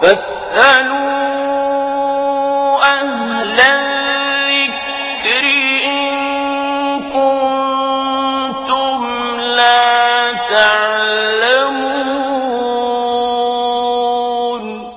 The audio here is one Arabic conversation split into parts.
فاسألوا أهل الذكر إن كنتم لا تعلمون.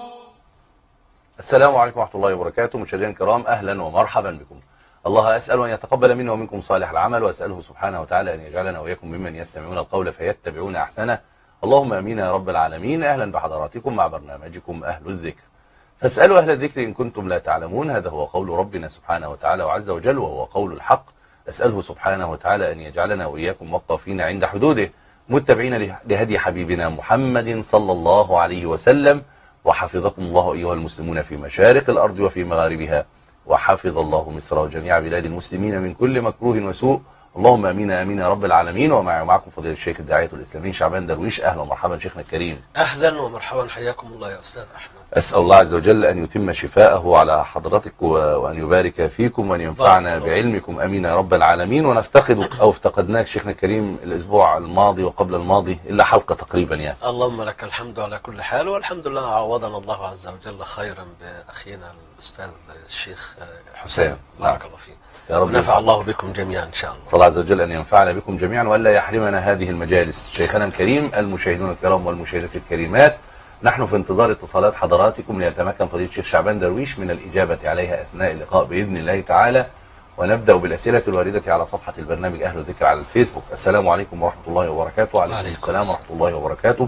السلام عليكم ورحمة الله وبركاته. مشاهدينا الكرام، أهلا ومرحبا بكم. الله أسأل أن يتقبل منا ومنكم صالح العمل، وأسأله سبحانه وتعالى أن يجعلنا وإياكم ممن يستمعون القول فيتبعون أحسنه. اللهم آمين يا رب العالمين. أهلا بحضراتكم مع برنامجكم أهل الذكر. فاسألوا أهل الذكر إن كنتم لا تعلمون. هذا هو قول ربنا سبحانه وتعالى وعز وجل، وهو قول الحق. أسأله سبحانه وتعالى أن يجعلنا وإياكم وقافين عند حدوده، متبعين لهدي حبيبنا محمد صلى الله عليه وسلم. وحفظكم الله أيها المسلمون في مشارق الأرض وفي مغاربها، وحفظ الله مصر وجميع بلاد المسلمين من كل مكروه وسوء. اللهم امين امين يا رب العالمين. ومعكم فضيله الشيخ الداعيه الاسلامي شعبان درويش. اهلا ومرحبا شيخنا الكريم. اهلا ومرحبا، حياكم الله يا استاذ احمد. اسال الله عز وجل ان يتم شفاءه على حضرتك وان يبارك فيكم وان ينفعنا بعلمكم، امين يا رب العالمين. ونفتقدك او افتقدناك شيخنا الكريم الاسبوع الماضي وقبل الماضي الا حلقه تقريبا يعني. اللهم لك الحمد على كل حال، والحمد لله عوضنا الله عز وجل خيرا باخينا الاستاذ الشيخ حسين. بارك الله فيك يا رب، ونفع الله بكم جميعا ان شاء الله. صلى الله عز وجل ان ينفعنا بكم جميعا والا يحرمنا هذه المجالس. شيخنا الكريم، المشاهدون الكرام والمشاهدات الكريمات، نحن في انتظار اتصالات حضراتكم ليتمكن فضيله الشيخ شعبان درويش من الاجابه عليها اثناء اللقاء باذن الله تعالى. ونبدا بالاسئله الوارده على صفحه البرنامج اهل الذكر على الفيسبوك. السلام عليكم ورحمه الله وبركاته. وعليكم السلام ورحمه الله وبركاته.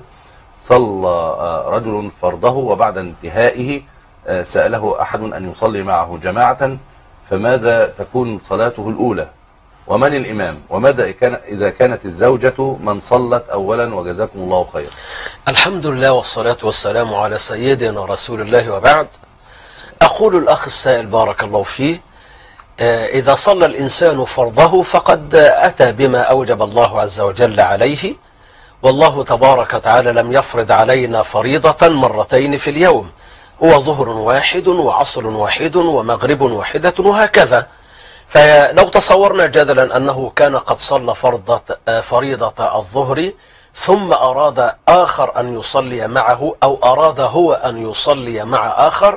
صلى رجل فرضه وبعد انتهائه سأله أحد أن يصلي معه جماعة، فماذا تكون صلاته الأولى؟ ومن الإمام؟ وماذا إذا كانت الزوجة من صلت أولا؟ وجزاكم الله خير. الحمد لله والصلاة والسلام على سيدنا رسول الله، وبعد. أقول الأخ السائل بارك الله فيه، إذا صلى الإنسان فرضه فقد أتى بما أوجب الله عز وجل عليه، والله تبارك وتعالى لم يفرض علينا فريضة مرتين في اليوم، هو ظهر واحد وعصر واحد ومغرب واحدة وهكذا. فلو تصورنا جدلا أنه كان قد صلى فريضة الظهر ثم أراد آخر أن يصلي معه، أو أراد هو أن يصلي مع آخر،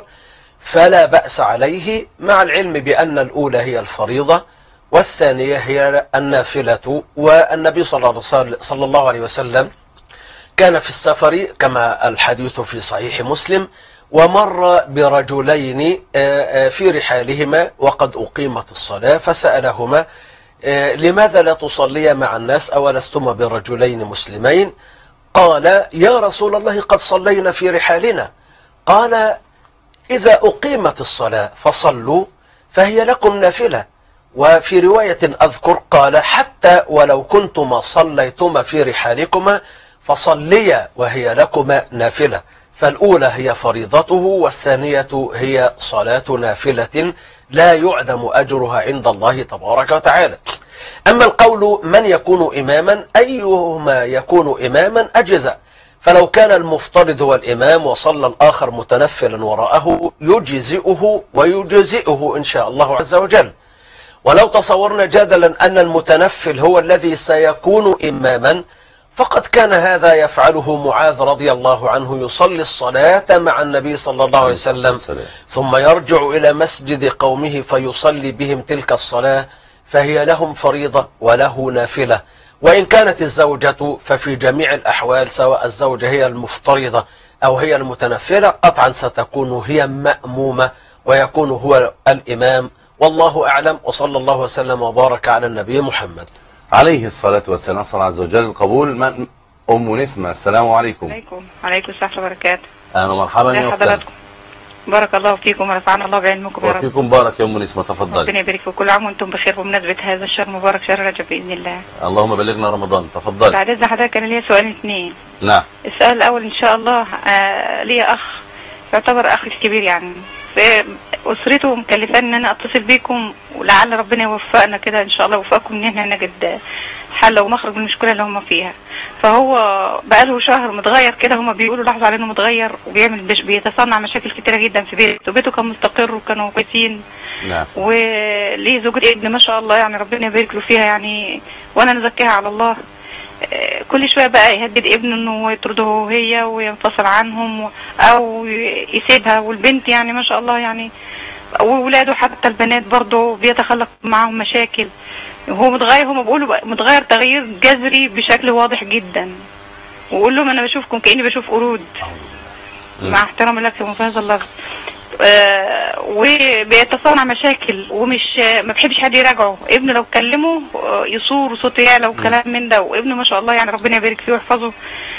فلا بأس عليه، مع العلم بأن الأولى هي الفريضة والثانية هي النافلة. والنبي صلى الله عليه وسلم كان في السفر كما الحديث في صحيح مسلم، ومر برجلين في رحالهما وقد أقيمت الصلاة، فسألهما: لماذا لا تصليا مع الناس أولستما برجلين مسلمين؟ قال: يا رسول الله قد صلينا في رحالنا. قال: إذا أقيمت الصلاة فصلوا فهي لكم نافلة. وفي رواية أذكر قال: حتى ولو كنتما صليتما في رحالكما فصليا وهي لكما نافلة. فالأولى هي فريضته، والثانية هي صلاة نافلة لا يعدم أجرها عند الله تبارك وتعالى. أما القول من يكون إماما، أيهما يكون إماما أجزاء. فلو كان المفترض هو الإمام وصلى الآخر متنفلا وراءه يجزئه ويجزئه إن شاء الله عز وجل. ولو تصورنا جدلا أن المتنفل هو الذي سيكون إماما، فقد كان هذا يفعله معاذ رضي الله عنه، يصلي الصلاة مع النبي صلى الله عليه وسلم ثم يرجع إلى مسجد قومه فيصلي بهم تلك الصلاة، فهي لهم فريضة وله نافلة. وإن كانت الزوجة ففي جميع الأحوال، سواء الزوجة هي المفترضة أو هي المتنفلة، قطعا ستكون هي مأمومة ويكون هو الإمام، والله أعلم. وصلى الله وسلم وبارك على النبي محمد عليه الصلاة والسلام. صلى الله عز وجل القبول. أم نسمة، السلام عليكم. وعليكم السلام وبركاته. أهلا ومرحبا يا أختنا. بارك الله فيكم ورفعنا الله بعلمكم يا رب. وفيكم بارك يا أم نسمة، تفضلي. ربنا يبارك فيكم، كل عام وأنتم بخير بمناسبة هذا الشهر المبارك، شهر رجب بإذن الله. اللهم بلغنا رمضان، تفضلي. بعد إذن حضرتك أنا ليا سؤالين اثنين. نعم. السؤال الأول إن شاء الله، ليا أخ يعتبر أخي الكبير يعني، أسرته مكلفان ان انا اتصل بيكم، ولعل ربنا يوفقنا كده ان شاء الله، يوفقكم ان احنا نجد حل ومخرج من المشكله اللي هم فيها. فهو بقاله شهر متغير كده، هم بيقولوا لاحظوا عليه انه متغير وبيعمل بيتصنع مشاكل كتيره جدا في بيته، وبيته كان مستقر وكانوا كويسين. نعم. وليه زوجة ابن ما شاء الله يعني، ربنا يبارك له فيها يعني، وانا نزكيها على الله. كل شويه بقى يهدد ابنه انه يطرده هي وينفصل عنهم او يسيبها، والبنت يعني ما شاء الله يعني وولاده حتى البنات برضه بيتخلق معاهم مشاكل. هو متغير، هم بيقولوا متغير تغيير جذري بشكل واضح جدا، وقول لهم انا بشوفكم كاني بشوف قرود مع احترام لكم في هذا اللفظ. وبيتصنع مشاكل ومش ما بحبش حد يراجعه. ابنه لو كلمه يصور وصوته يعلى وكلام من ده، وابنه ما شاء الله يعني ربنا يبارك فيه ويحفظه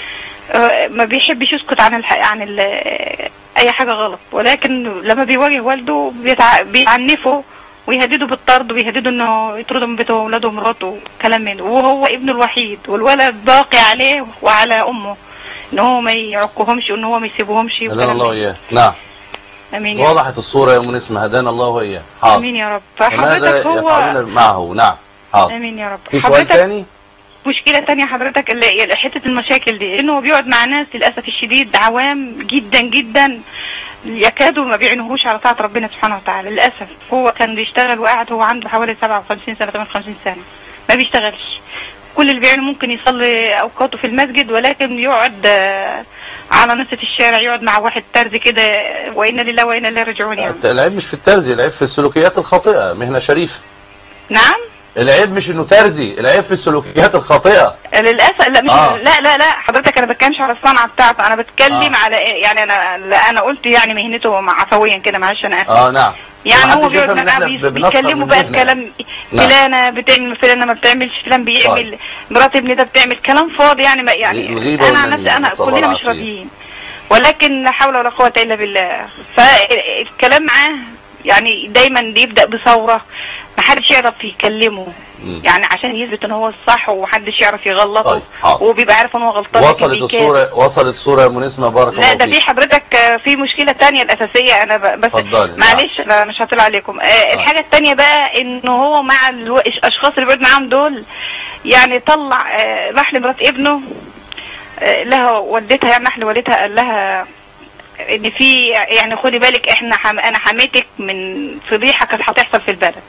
ما بيحبش يسكت عن اي حاجه غلط، ولكن لما بيواجه والده بيعنفه ويهدده بالطرد ويهدده انه يطرده من بيته واولاده ومراته كلام من ده، وهو ابنه الوحيد والولد باقي عليه وعلى امه ان هو ما يعقهمش وان هو ما يسيبهمش. هدانا الله وإياه. نعم. امين. وضحت الصورة يا ام نسمة، هدانا الله وإياه. حاضر. امين يا رب. فحضرتك هو يفعلون معه. نعم. حاضر. امين يا رب. في سؤال تاني؟ مشكلة تانية حضرتك اللي حتة المشاكل دي، انه بيقعد مع ناس للأسف الشديد عوام جدا جدا يكادوا ما بيعينوهوش على طاعة ربنا سبحانه وتعالى للأسف. هو كان بيشتغل وقاعد، هو عنده حوالي 57 سنة 58 سنة ما بيشتغلش، كل اللي بيعمله ممكن يصلي أوقاته في المسجد، ولكن يقعد على نصة الشارع، يقعد مع واحد ترزي كده، وإنا لله وإنا إليه راجعون. يعني العيب مش في الترزي، العيب في السلوكيات الخاطئة، مهنة شريفة. نعم. العيب مش انه ترزي، العيب في السلوكيات الخاطئة للاسف. لا مش لا حضرتك انا بتكلمش على الصنعه بتاعته، انا بتكلم على يعني انا قلت يعني مهنته عفويا كده، معلش انا اسف. نعم. يعني هو بيقعد معاه بيتكلموا بقى الكلام، فلانه بتعمل، فلانه ما بتعملش، فلان بيعمل، مرات ابني ده بتعمل كلام فاضي يعني انا عن نفسي انا كلنا مش راضيين، ولكن لا حول ولا قوه الا بالله. فالكلام معاه يعني دايما بيبدا بثوره، محدش يعرف يكلمه يعني عشان يثبت ان هو الصح ومحدش يعرف يغلطه. طيب. وبيبقى عارف ان هو غلطان. وصلت الصورة يا ام نسمة بارك الله فيك. لا ده في حضرتك في مشكلة تانية الأساسية، أنا بس معلش أنا مش هطلع عليكم. الحاجة التانية بقى إنه هو مع الأشخاص اللي بيقعد معاهم دول يعني طلع راح لمرات ابنه لها والدتها، يعني راح لوالدتها قال لها إن في يعني خدي بالك أنا حميتك من فضيحة كانت هتحصل في البلد،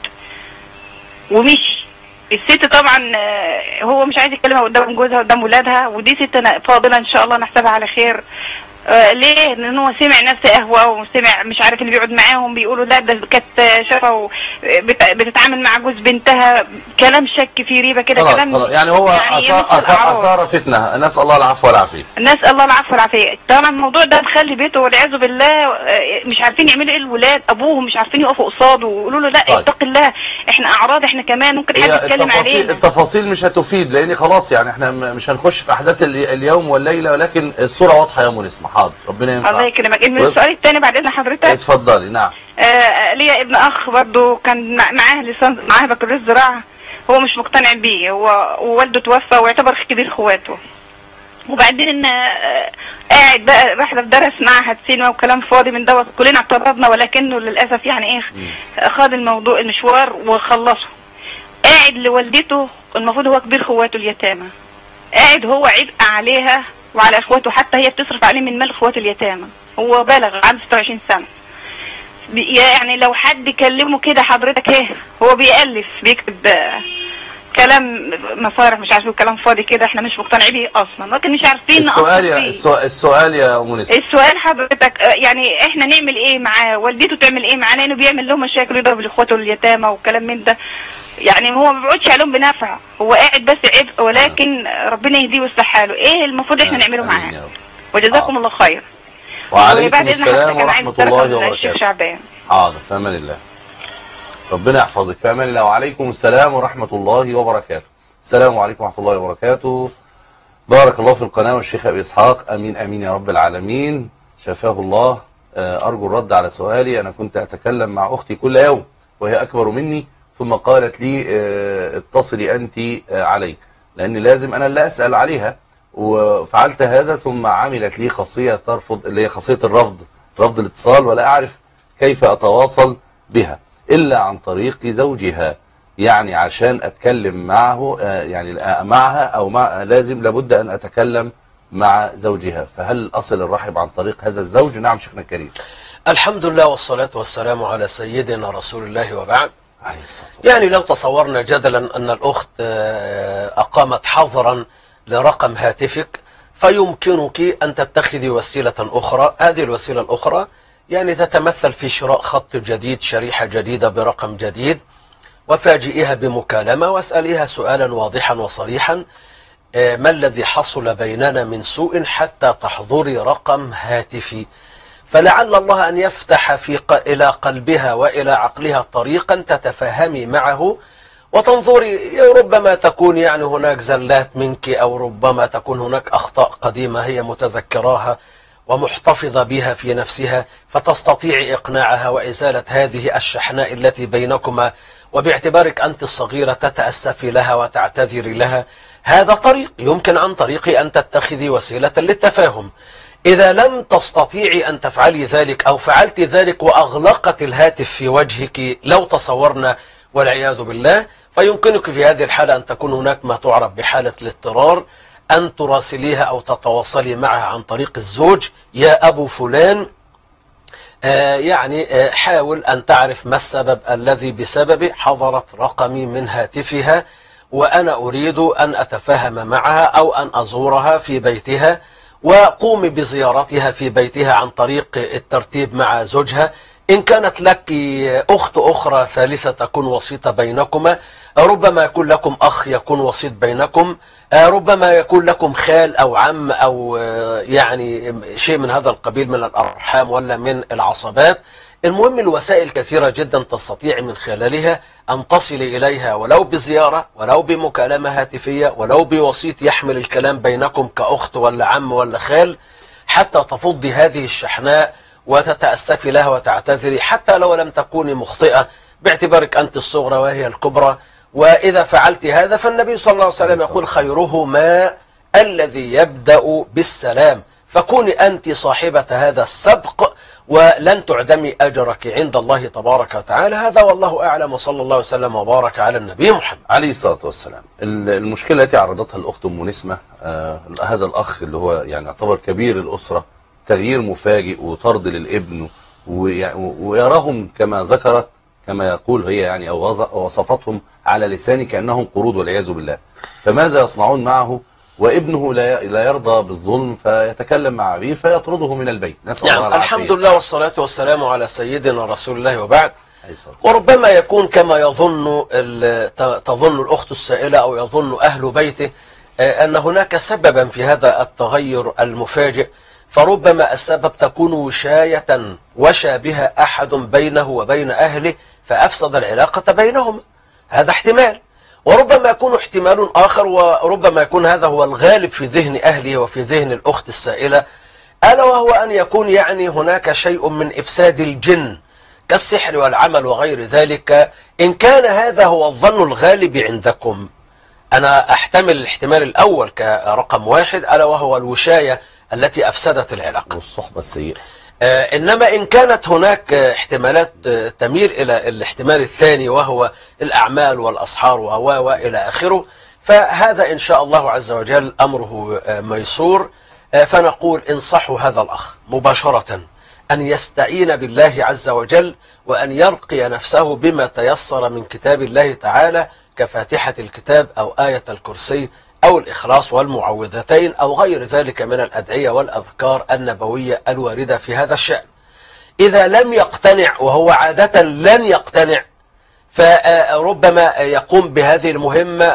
ومشي. الست طبعا هو مش عايز يتكلمها قدام جوزها قدام ولادها، ودي ست فاضله ان شاء الله نحسبها على خير. ليه؟ لان هو سمع ناس قهوه وسمع مش عارف اللي بيقعد معاهم بيقولوا لا ده كانت شافه بتتعامل مع جوز بنتها، كلام شك فيه ريبه كده، كلام يعني هو اثار فتنه. نسال الله العفو والعافيه. نسال الله العفو والعافيه. طبعا الموضوع ده مخلي بيته والعياذ بالله مش عارفين يعملوا ايه، الولاد ابوهم مش عارفين يقفوا قصاده ويقولوا له لا اتق الله، احنا اعراض، احنا كمان ممكن حد يتكلم علينا. التفاصيل مش هتفيد لان خلاص يعني احنا مش هنخش في احداث اليوم والليله، ولكن الصوره واضحه يا ام نسمة. حاضر. ربنا ينفع. الله يكرمك. السؤال الثاني بعد اذن حضرتك. اتفضلي. نعم. ليا ابن اخ برضه كان معاه لسان، معاه بكالوريوس زراعه، هو مش مقتنع بيه، هو ووالده توفى ويعتبر كبير اخواته، وبعدين قاعد بقى راح درس معهد سينما وكلام فاضي من دوت، كلنا اعترضنا، ولكنه للاسف يعني ايه خد الموضوع المشوار وخلصه. قاعد لوالدته، المفروض هو كبير اخواته اليتامى، قاعد هو عبء عليها وعلى اخواته، حتى هي بتصرف عليه من مال اخواته اليتامى، هو بالغ عنده 26 سنه. يعني لو حد كلمه كده حضرتك ايه، هو بيألف بيكتب كلام مصارح مش عارفين كلام فاضي كده، احنا مش مقتنعين بيه اصلا، لكن مش عارفين. السؤال يا ام نسمة، السؤال حضرتك يعني احنا نعمل ايه معاه، والدته تعمل ايه معاه، لانه بيعمل له مشاكل، يضرب لاخواته اليتامى وكلام من ده، يعني هو ما بيقعدش عليهم بنفع، هو قاعد بس عبء، ولكن ربنا يهديه ويصلح حاله. ايه المفروض احنا نعمله معاه؟ وجزاكم الله خير. وعليكم السلام ورحمة الله وبركاته. حاضر. في امان الله. ربنا يحفظك. في امان الله. وعليكم السلام ورحمة الله وبركاته. السلام عليكم ورحمة الله وبركاته. بارك الله في القناة والشيخ ابي اسحاق. امين امين يا رب العالمين. شفاه الله. ارجو الرد على سؤالي. انا كنت اتكلم مع اختي كل يوم وهي اكبر مني، ثم قالت لي اتصلي انت علي، لان لازم انا اللي اسال عليها، وفعلت هذا، ثم عملت لي خاصيه ترفض، اللي هي خاصيه الرفض، رفض الاتصال، ولا اعرف كيف اتواصل بها الا عن طريق زوجها، يعني عشان اتكلم معه يعني معها او لازم لابد ان اتكلم مع زوجها، فهل اصل الرحم عن طريق هذا الزوج؟ نعم شيخنا الكريم. الحمد لله والصلاة والسلام على سيدنا رسول الله وبعد. يعني لو تصورنا جدلا أن الأخت أقامت حظرا لرقم هاتفك، فيمكنك أن تتخذي وسيلة أخرى. هذه الوسيلة الأخرى يعني تتمثل في شراء خط جديد، شريحة جديدة برقم جديد، وفاجئيها بمكالمة واسأليها سؤالا واضحا وصريحا: ما الذي حصل بيننا من سوء حتى تحضري رقم هاتفي؟ فلعل الله أن يفتح إلى قلبها وإلى عقلها طريقا تتفاهمي معه وتنظري. ربما تكون يعني هناك زلات منك، أو ربما تكون هناك أخطاء قديمة هي متذكراها ومحتفظة بها في نفسها، فتستطيع إقناعها وإزالة هذه الشحناء التي بينكما، وباعتبارك أنت الصغيرة تتأسفي لها وتعتذري لها. هذا طريق يمكن عن طريق أن تتخذي وسيلة للتفاهم. إذا لم تستطيعي أن تفعلي ذلك، أو فعلت ذلك وأغلقت الهاتف في وجهك لو تصورنا والعياذ بالله، فيمكنك في هذه الحالة أن تكون هناك ما تعرف بحالة الاضطرار، أن تراسليها أو تتواصلي معها عن طريق الزوج: يا أبو فلان، حاول أن تعرف ما السبب الذي بسببه حضرت رقمي من هاتفها، وأنا أريد أن أتفاهم معها أو أن أزورها في بيتها، وقومي بزيارتها في بيتها عن طريق الترتيب مع زوجها. إن كانت لك أخت أخرى ثالثة تكون وسيطة بينكما، ربما يكون لكم أخ يكون وسيط بينكم، ربما يكون لكم خال أو عم أو يعني شيء من هذا القبيل من الأرحام ولا من العصبات. المهم الوسائل كثيرة جدا تستطيع من خلالها أن تصل إليها، ولو بزيارة، ولو بمكالمة هاتفية، ولو بوسيط يحمل الكلام بينكم كأخت ولا عم ولا خال، حتى تفضي هذه الشحناء وتتأسفي لها وتعتذري، حتى لو لم تكوني مخطئة باعتبارك أنت الصغرى وهي الكبرى. وإذا فعلت هذا فالنبي صلى الله عليه وسلم يقول: خيرهما الذي يبدأ بالسلام. فكوني أنت صاحبة هذا السبق ولن تعدمي أجرك عند الله تبارك وتعالى. هذا والله أعلم، وصلى الله وسلم وبارك على النبي محمد عليه الصلاة والسلام. المشكلة التي عرضتها الأخت أم نسمة، هذا الأخ اللي هو يعني يعتبر كبير الأسرة، تغيير مفاجئ وطرد للابن، ويراهم كما ذكرت، كما يقول هي يعني، أو وصفتهم على لساني كأنهم قرود والعياذ بالله. فماذا يصنعون معه وابنه لا يرضى بالظلم، فيتكلم مع أبيه فيطرده من البيت؟ نسأل الله العافية. الحمد لله والصلاة والسلام على سيدنا رسول الله وبعد. وربما يكون كما تظن الأخت السائلة أو يظن أهل بيته أن هناك سببا في هذا التغير المفاجئ، فربما السبب تكون وشاية وشى بها أحد بينه وبين أهله فأفسد العلاقة بينهم. هذا احتمال، وربما يكون احتمال آخر، وربما يكون هذا هو الغالب في ذهن أهله وفي ذهن الأخت السائلة، ألا وهو أن يكون يعني هناك شيء من إفساد الجن كالسحر والعمل وغير ذلك. إن كان هذا هو الظن الغالب عندكم، أنا أحتمل الاحتمال الأول كرقم واحد، ألا وهو الوشاية التي أفسدت العلاقة والصحبة السيئة. إنما إن كانت هناك احتمالات تميل إلى الاحتمال الثاني وهو الأعمال والأسحار وإلى آخره، فهذا إن شاء الله عز وجل أمره ميسور. فنقول انصحوا هذا الأخ مباشرة أن يستعين بالله عز وجل، وأن يرقي نفسه بما تيسر من كتاب الله تعالى كفاتحة الكتاب أو آية الكرسي أو الإخلاص والمعوذتين أو غير ذلك من الأدعية والأذكار النبوية الواردة في هذا الشأن. إذا لم يقتنع، وهو عادة لن يقتنع، فربما يقوم بهذه المهمة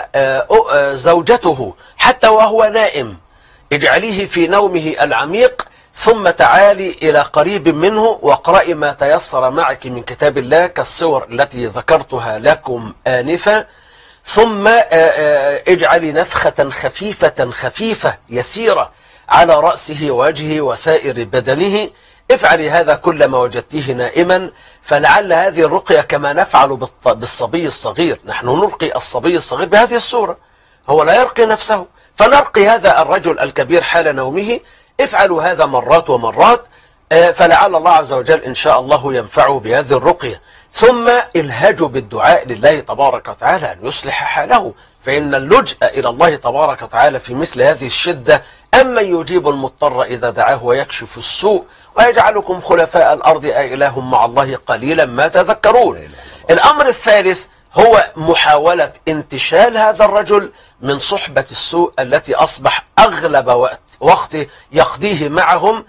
زوجته حتى وهو نائم. اجعليه في نومه العميق، ثم تعالي إلى قريب منه واقرأي ما تيسر معك من كتاب الله كالصور التي ذكرتها لكم آنفا، ثم اجعلي نفخة خفيفة يسيرة على رأسه ووجهه وسائر بدنه. افعلي هذا كلما وجدتيه نائما، فلعل هذه الرقية كما نفعل بالصبي الصغير، نحن نلقي الصبي الصغير بهذه الصورة، هو لا يرقي نفسه، فنرقي هذا الرجل الكبير حال نومه. افعلوا هذا مرات ومرات، فلعل الله عز وجل إن شاء الله ينفعه بهذه الرقية. ثم الهجوا بالدعاء لله تبارك وتعالى أن يصلح حاله، فإن اللجأ إلى الله تبارك وتعالى في مثل هذه الشدة أمن يجيب المضطر إذا دعاه ويكشف السوء ويجعلكم خلفاء الأرض أإله مع الله قليلا ما تذكرون. الأمر الثالث هو محاولة انتشال هذا الرجل من صحبة السوء التي أصبح أغلب وقت يقضيه معهم،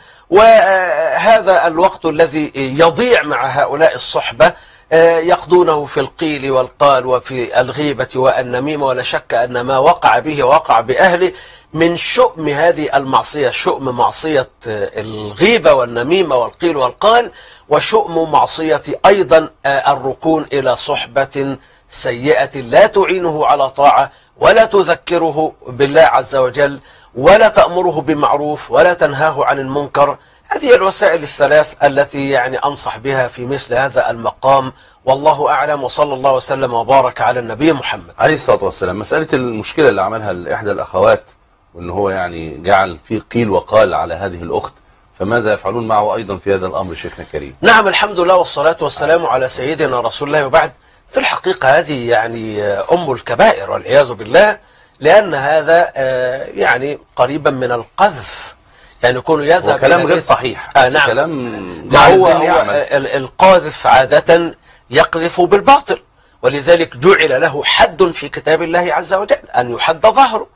وهذا الوقت الذي يضيع مع هؤلاء الصحبة يقضونه في القيل والقال وفي الغيبة والنميمة. ولا شك أن ما وقع به وقع بأهله من شؤم هذه المعصية، شؤم معصية الغيبة والنميمة والقيل والقال، وشؤم معصية أيضا الركون إلى صحبة سيئة لا تعينه على طاعة ولا تذكره بالله عز وجل ولا تأمره بمعروف ولا تنهاه عن المنكر. هذه الوسائل الثلاث التي يعني أنصح بها في مثل هذا المقام، والله أعلم، وصلى الله وسلم وبارك على النبي محمد عليه الصلاة والسلام. مسألة المشكلة اللي عملها إحدى الأخوات، وأنه هو يعني جعل فيه قيل وقال على هذه الأخت، فماذا يفعلون معه أيضا في هذا الأمر شيخنا الكريم؟ نعم، الحمد لله والصلاة والسلام على سيدنا رسول الله، وبعد. في الحقيقة هذه يعني أم الكبائر والعياذ بالله، لأن هذا يعني قريبا من القذف، يعني يكون يذهب كلام غير صحيح. نعم. كلام ما هو القاذف عادة يقذف بالباطل، ولذلك جعل له حد في كتاب الله عز وجل أن يحد ظهره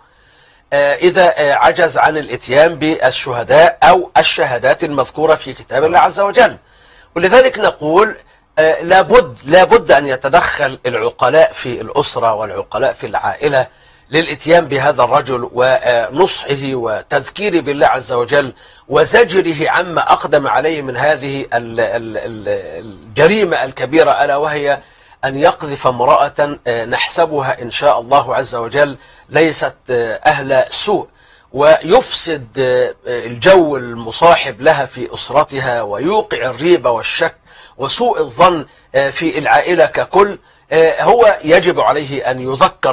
إذا عجز عن الإتيان بالشهداء أو الشهادات المذكورة في كتاب الله عز وجل. ولذلك نقول لابد أن يتدخل العقلاء في الأسرة والعقلاء في العائلة للإتيان بهذا الرجل ونصحه وتذكيره بالله عز وجل وزجره عما أقدم عليه من هذه الجريمة الكبيرة، ألا وهي أن يقذف امرأة نحسبها إن شاء الله عز وجل ليست أهل سوء، ويفسد الجو المصاحب لها في أسرتها، ويوقع الريبة والشك وسوء الظن في العائلة ككل. هو يجب عليه أن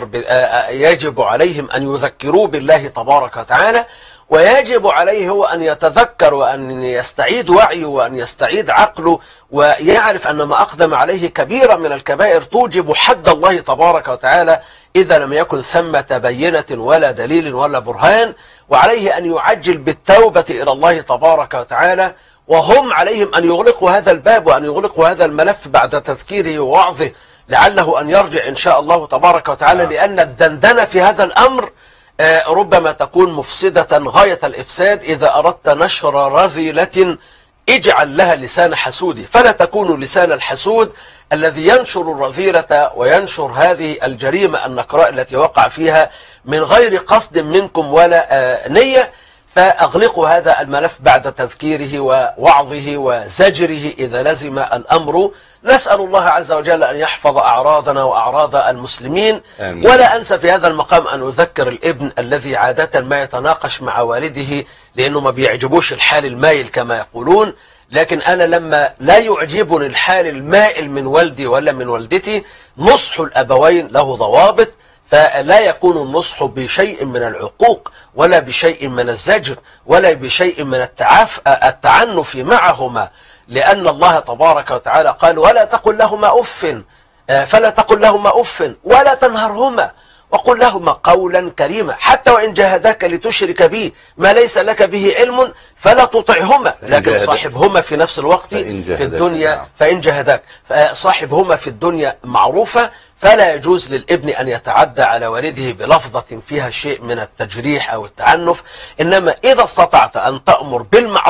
يجب عليهم أن يذكروا بالله تبارك وتعالى، ويجب عليه هو أن يتذكر وأن يستعيد وعيه وأن يستعيد عقله، ويعرف أن ما أقدم عليه كبيرة من الكبائر توجب حد الله تبارك وتعالى إذا لم يكن ثمة بينة ولا دليل ولا برهان. وعليه أن يعجل بالتوبة إلى الله تبارك وتعالى، وهم عليهم أن يغلقوا هذا الباب وأن يغلقوا هذا الملف بعد تذكيره ووعظه، لعله أن يرجع إن شاء الله تبارك وتعالى، لأن الدندنة في هذا الأمر ربما تكون مفسدة غاية الإفساد. إذا أردت نشر رذيلة اجعل لها لسان حسود، فلا تكون لسان الحسود الذي ينشر الرذيلة وينشر هذه الجريمة النكراء التي وقع فيها من غير قصد منكم ولا نية. فأغلقوا هذا الملف بعد تذكيره ووعظه وزجره إذا لزم الأمر. نسأل الله عز وجل أن يحفظ أعراضنا وأعراض المسلمين. آمين. ولا أنسى في هذا المقام أن أذكر الابن الذي عادة ما يتناقش مع والده لأنه ما بيعجبوش الحال المايل كما يقولون، لكن أنا لما لا يعجبني الحال المائل من والدي ولا من والدتي، نصح الأبوين له ضوابط، فلا يكون النصح بشيء من العقوق ولا بشيء من الزجر ولا بشيء من التعنف معهما، لأن الله تبارك وتعالى قال ولا تقل لهما أف، فلا تقل لهما أف ولا تنهرهما وقل لهما قولا كريما، حتى وإن جاهداك لتشرك بي ما ليس لك به علم فلا تطعهما، لكن صاحبهما في نفس الوقت في الدنيا فإن جاهداك صاحبهما في الدنيا معروفة. فلا يجوز للابن أن يتعدى على والده بلفظة فيها شيء من التجريح أو التعنف، إنما إذا استطعت أن تأمر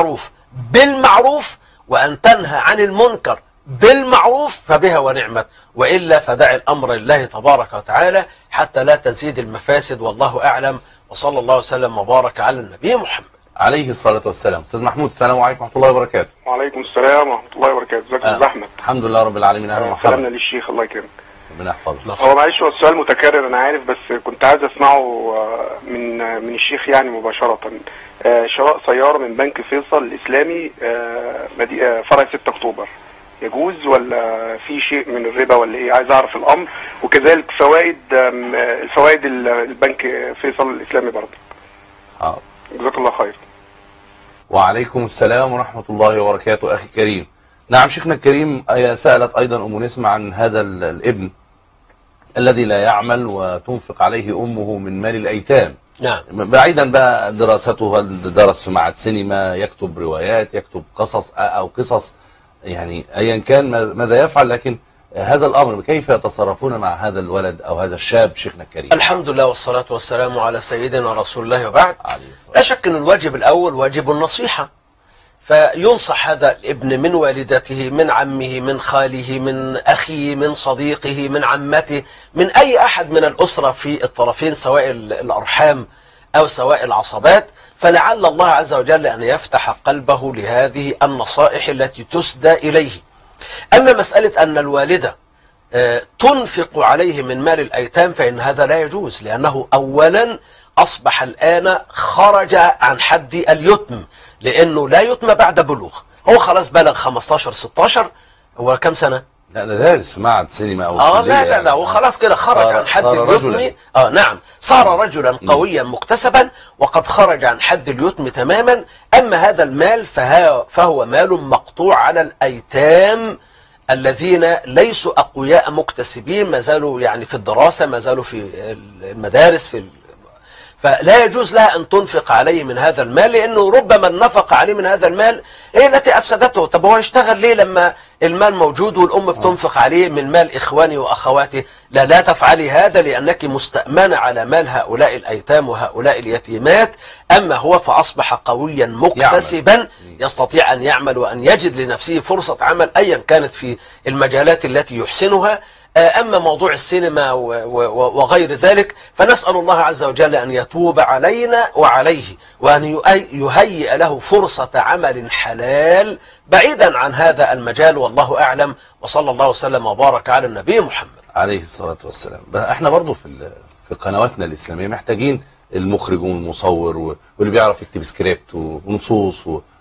بالمعروف وأن تنهى عن المنكر بالمعروف فبها ونعمت، وإلا فدع الأمر لله تبارك وتعالى حتى لا تزيد المفاسد، والله أعلم، وصلى الله وسلم وبارك على النبي محمد عليه الصلاة والسلام. أستاذ محمود، السلام عليكم ورحمة الله وبركاته. وعليكم السلام ورحمة الله وبركاته. ازيك يا أستاذ أحمد؟ الحمد لله رب العالمين. أهلا ومرحبا. سلامنا للشيخ، الله يكرمك. ربنا يحفظك. هو معلش هو السؤال متكرر أنا عارف، بس كنت عايز أسمعه من الشيخ يعني مباشرة. شراء سيارة من بنك فيصل الإسلامي فرع 6 أكتوبر يجوز ولا في شيء من الربا ولا إيه؟ عايز أعرف الأمر، وكذلك الفوائد البنك فيصل الإسلامي برضه. جزاك الله خير. وعليكم السلام ورحمة الله وبركاته. أخي كريم، نعم شيخنا الكريم، سألت أيضا أم نسمة عن هذا الابن الذي لا يعمل وتنفق عليه أمه من مال الأيتام. نعم. بعيدا بقى دراسته، هل درس في معهد سينما، يكتب روايات، يكتب قصص أو قصص، يعني أيا كان ماذا يفعل، لكن هذا الأمر كيف يتصرفون مع هذا الولد أو هذا الشاب شيخنا الكريم؟ الحمد لله والصلاة والسلام على سيدنا رسول الله وبعد. عليه الصلاة لا شك أن الواجب الأول واجب النصيحة، فينصح هذا الابن من والدته، من عمه، من خاله، من أخيه، من صديقه، من عمته، من أي أحد من الأسرة في الطرفين سواء الأرحام أو سواء العصبات، فلعل الله عز وجل أن يفتح قلبه لهذه النصائح التي تسدى إليه. أما مسألة أن الوالدة تنفق عليه من مال الأيتام فإن هذا لا يجوز، لأنه أولا أصبح الآن خرج عن حد اليتم، لأنه لا يتم بعد بلوغ، هو خلاص بلغ 15-16. هو كم سنة؟ لا ده دارس معهد سينما أو كلية لا لا هو خلاص كده خرج عن حد اليتم. نعم، صار رجلا قويا مكتسبا وقد خرج عن حد اليتم تماما. أما هذا المال فهو مال مقطوع على الأيتام الذين ليسوا أقوياء مكتسبين، ما زالوا يعني في الدراسة، ما زالوا في المدارس، فلا يجوز لها أن تنفق عليه من هذا المال، لأنه ربما النفق عليه من هذا المال هي التي أفسدته. طب هو يشتغل ليه لما المال موجود والأم بتنفق عليه من مال إخواني وأخواتي؟ لا تفعلي هذا، لأنك مستأمنة على مال هؤلاء الأيتام وهؤلاء اليتيمات. أما هو فأصبح قويا مكتسبا يستطيع أن يعمل وأن يجد لنفسه فرصة عمل أيا كانت في المجالات التي يحسنها. أما موضوع السينما وغير ذلك فنسأل الله عز وجل أن يتوب علينا وعليه، وأن يهيئ له فرصة عمل حلال بعيدا عن هذا المجال، والله أعلم. وصلى الله وسلم وبارك على النبي محمد عليه الصلاة والسلام. احنا برضو في قنواتنا الإسلامية محتاجين المخرج والمصور واللي بيعرف يكتب سكريبت ونصوص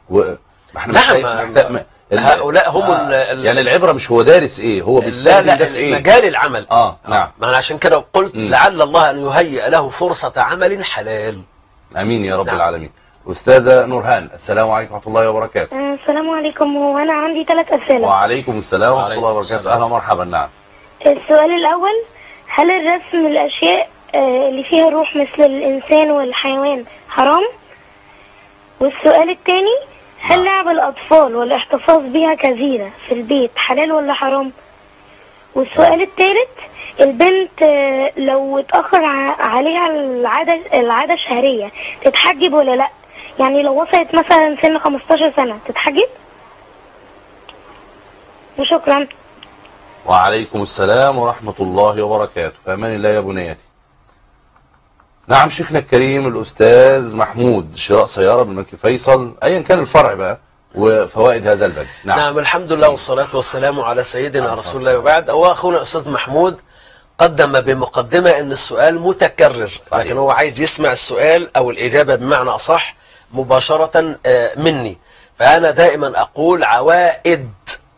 نعم، هؤلاء هم يعني العبرة مش هو دارس ايه، هو بيستخدم ده في ايه؟ مجال العمل. نعم. ما أنا عشان كده قلت لعل الله أن يهيئ له فرصة عمل حلال. امين يا رب العالمين. أستاذة نورهان، السلام عليكم ورحمة الله وبركاته. السلام عليكم. وأنا عندي 3 أسئلة. وعليكم السلام ورحمة الله وبركاته. أهلا ومرحبا. نعم. السؤال الأول، هل الرسم الأشياء اللي فيها روح مثل الإنسان والحيوان حرام؟ والسؤال الثاني، هل لعب الأطفال والاحتفاظ بها كزينة في البيت حلال ولا حرام؟ والسؤال الثالث، البنت لو اتأخر عليها العادة الشهرية تتحجب ولا لا؟ يعني لو وصلت مثلا سن 15 سنة تتحجب؟ وشكرا. وعليكم السلام ورحمة الله وبركاته. في أمان الله يا بنيتي. نعم، شيخنا الكريم الأستاذ محمود، شراء سيارة بالملك فيصل أيا كان الفرع بقى وفوائد هذا البنك. نعم الحمد لله والصلاة والسلام على سيدنا رسول الله وبعد. هو أخونا الأستاذ محمود قدم بمقدمة أن السؤال متكرر، لكن هو عايز يسمع السؤال أو الإجابة بمعنى أصح مباشرة مني. فأنا دائما أقول عوائد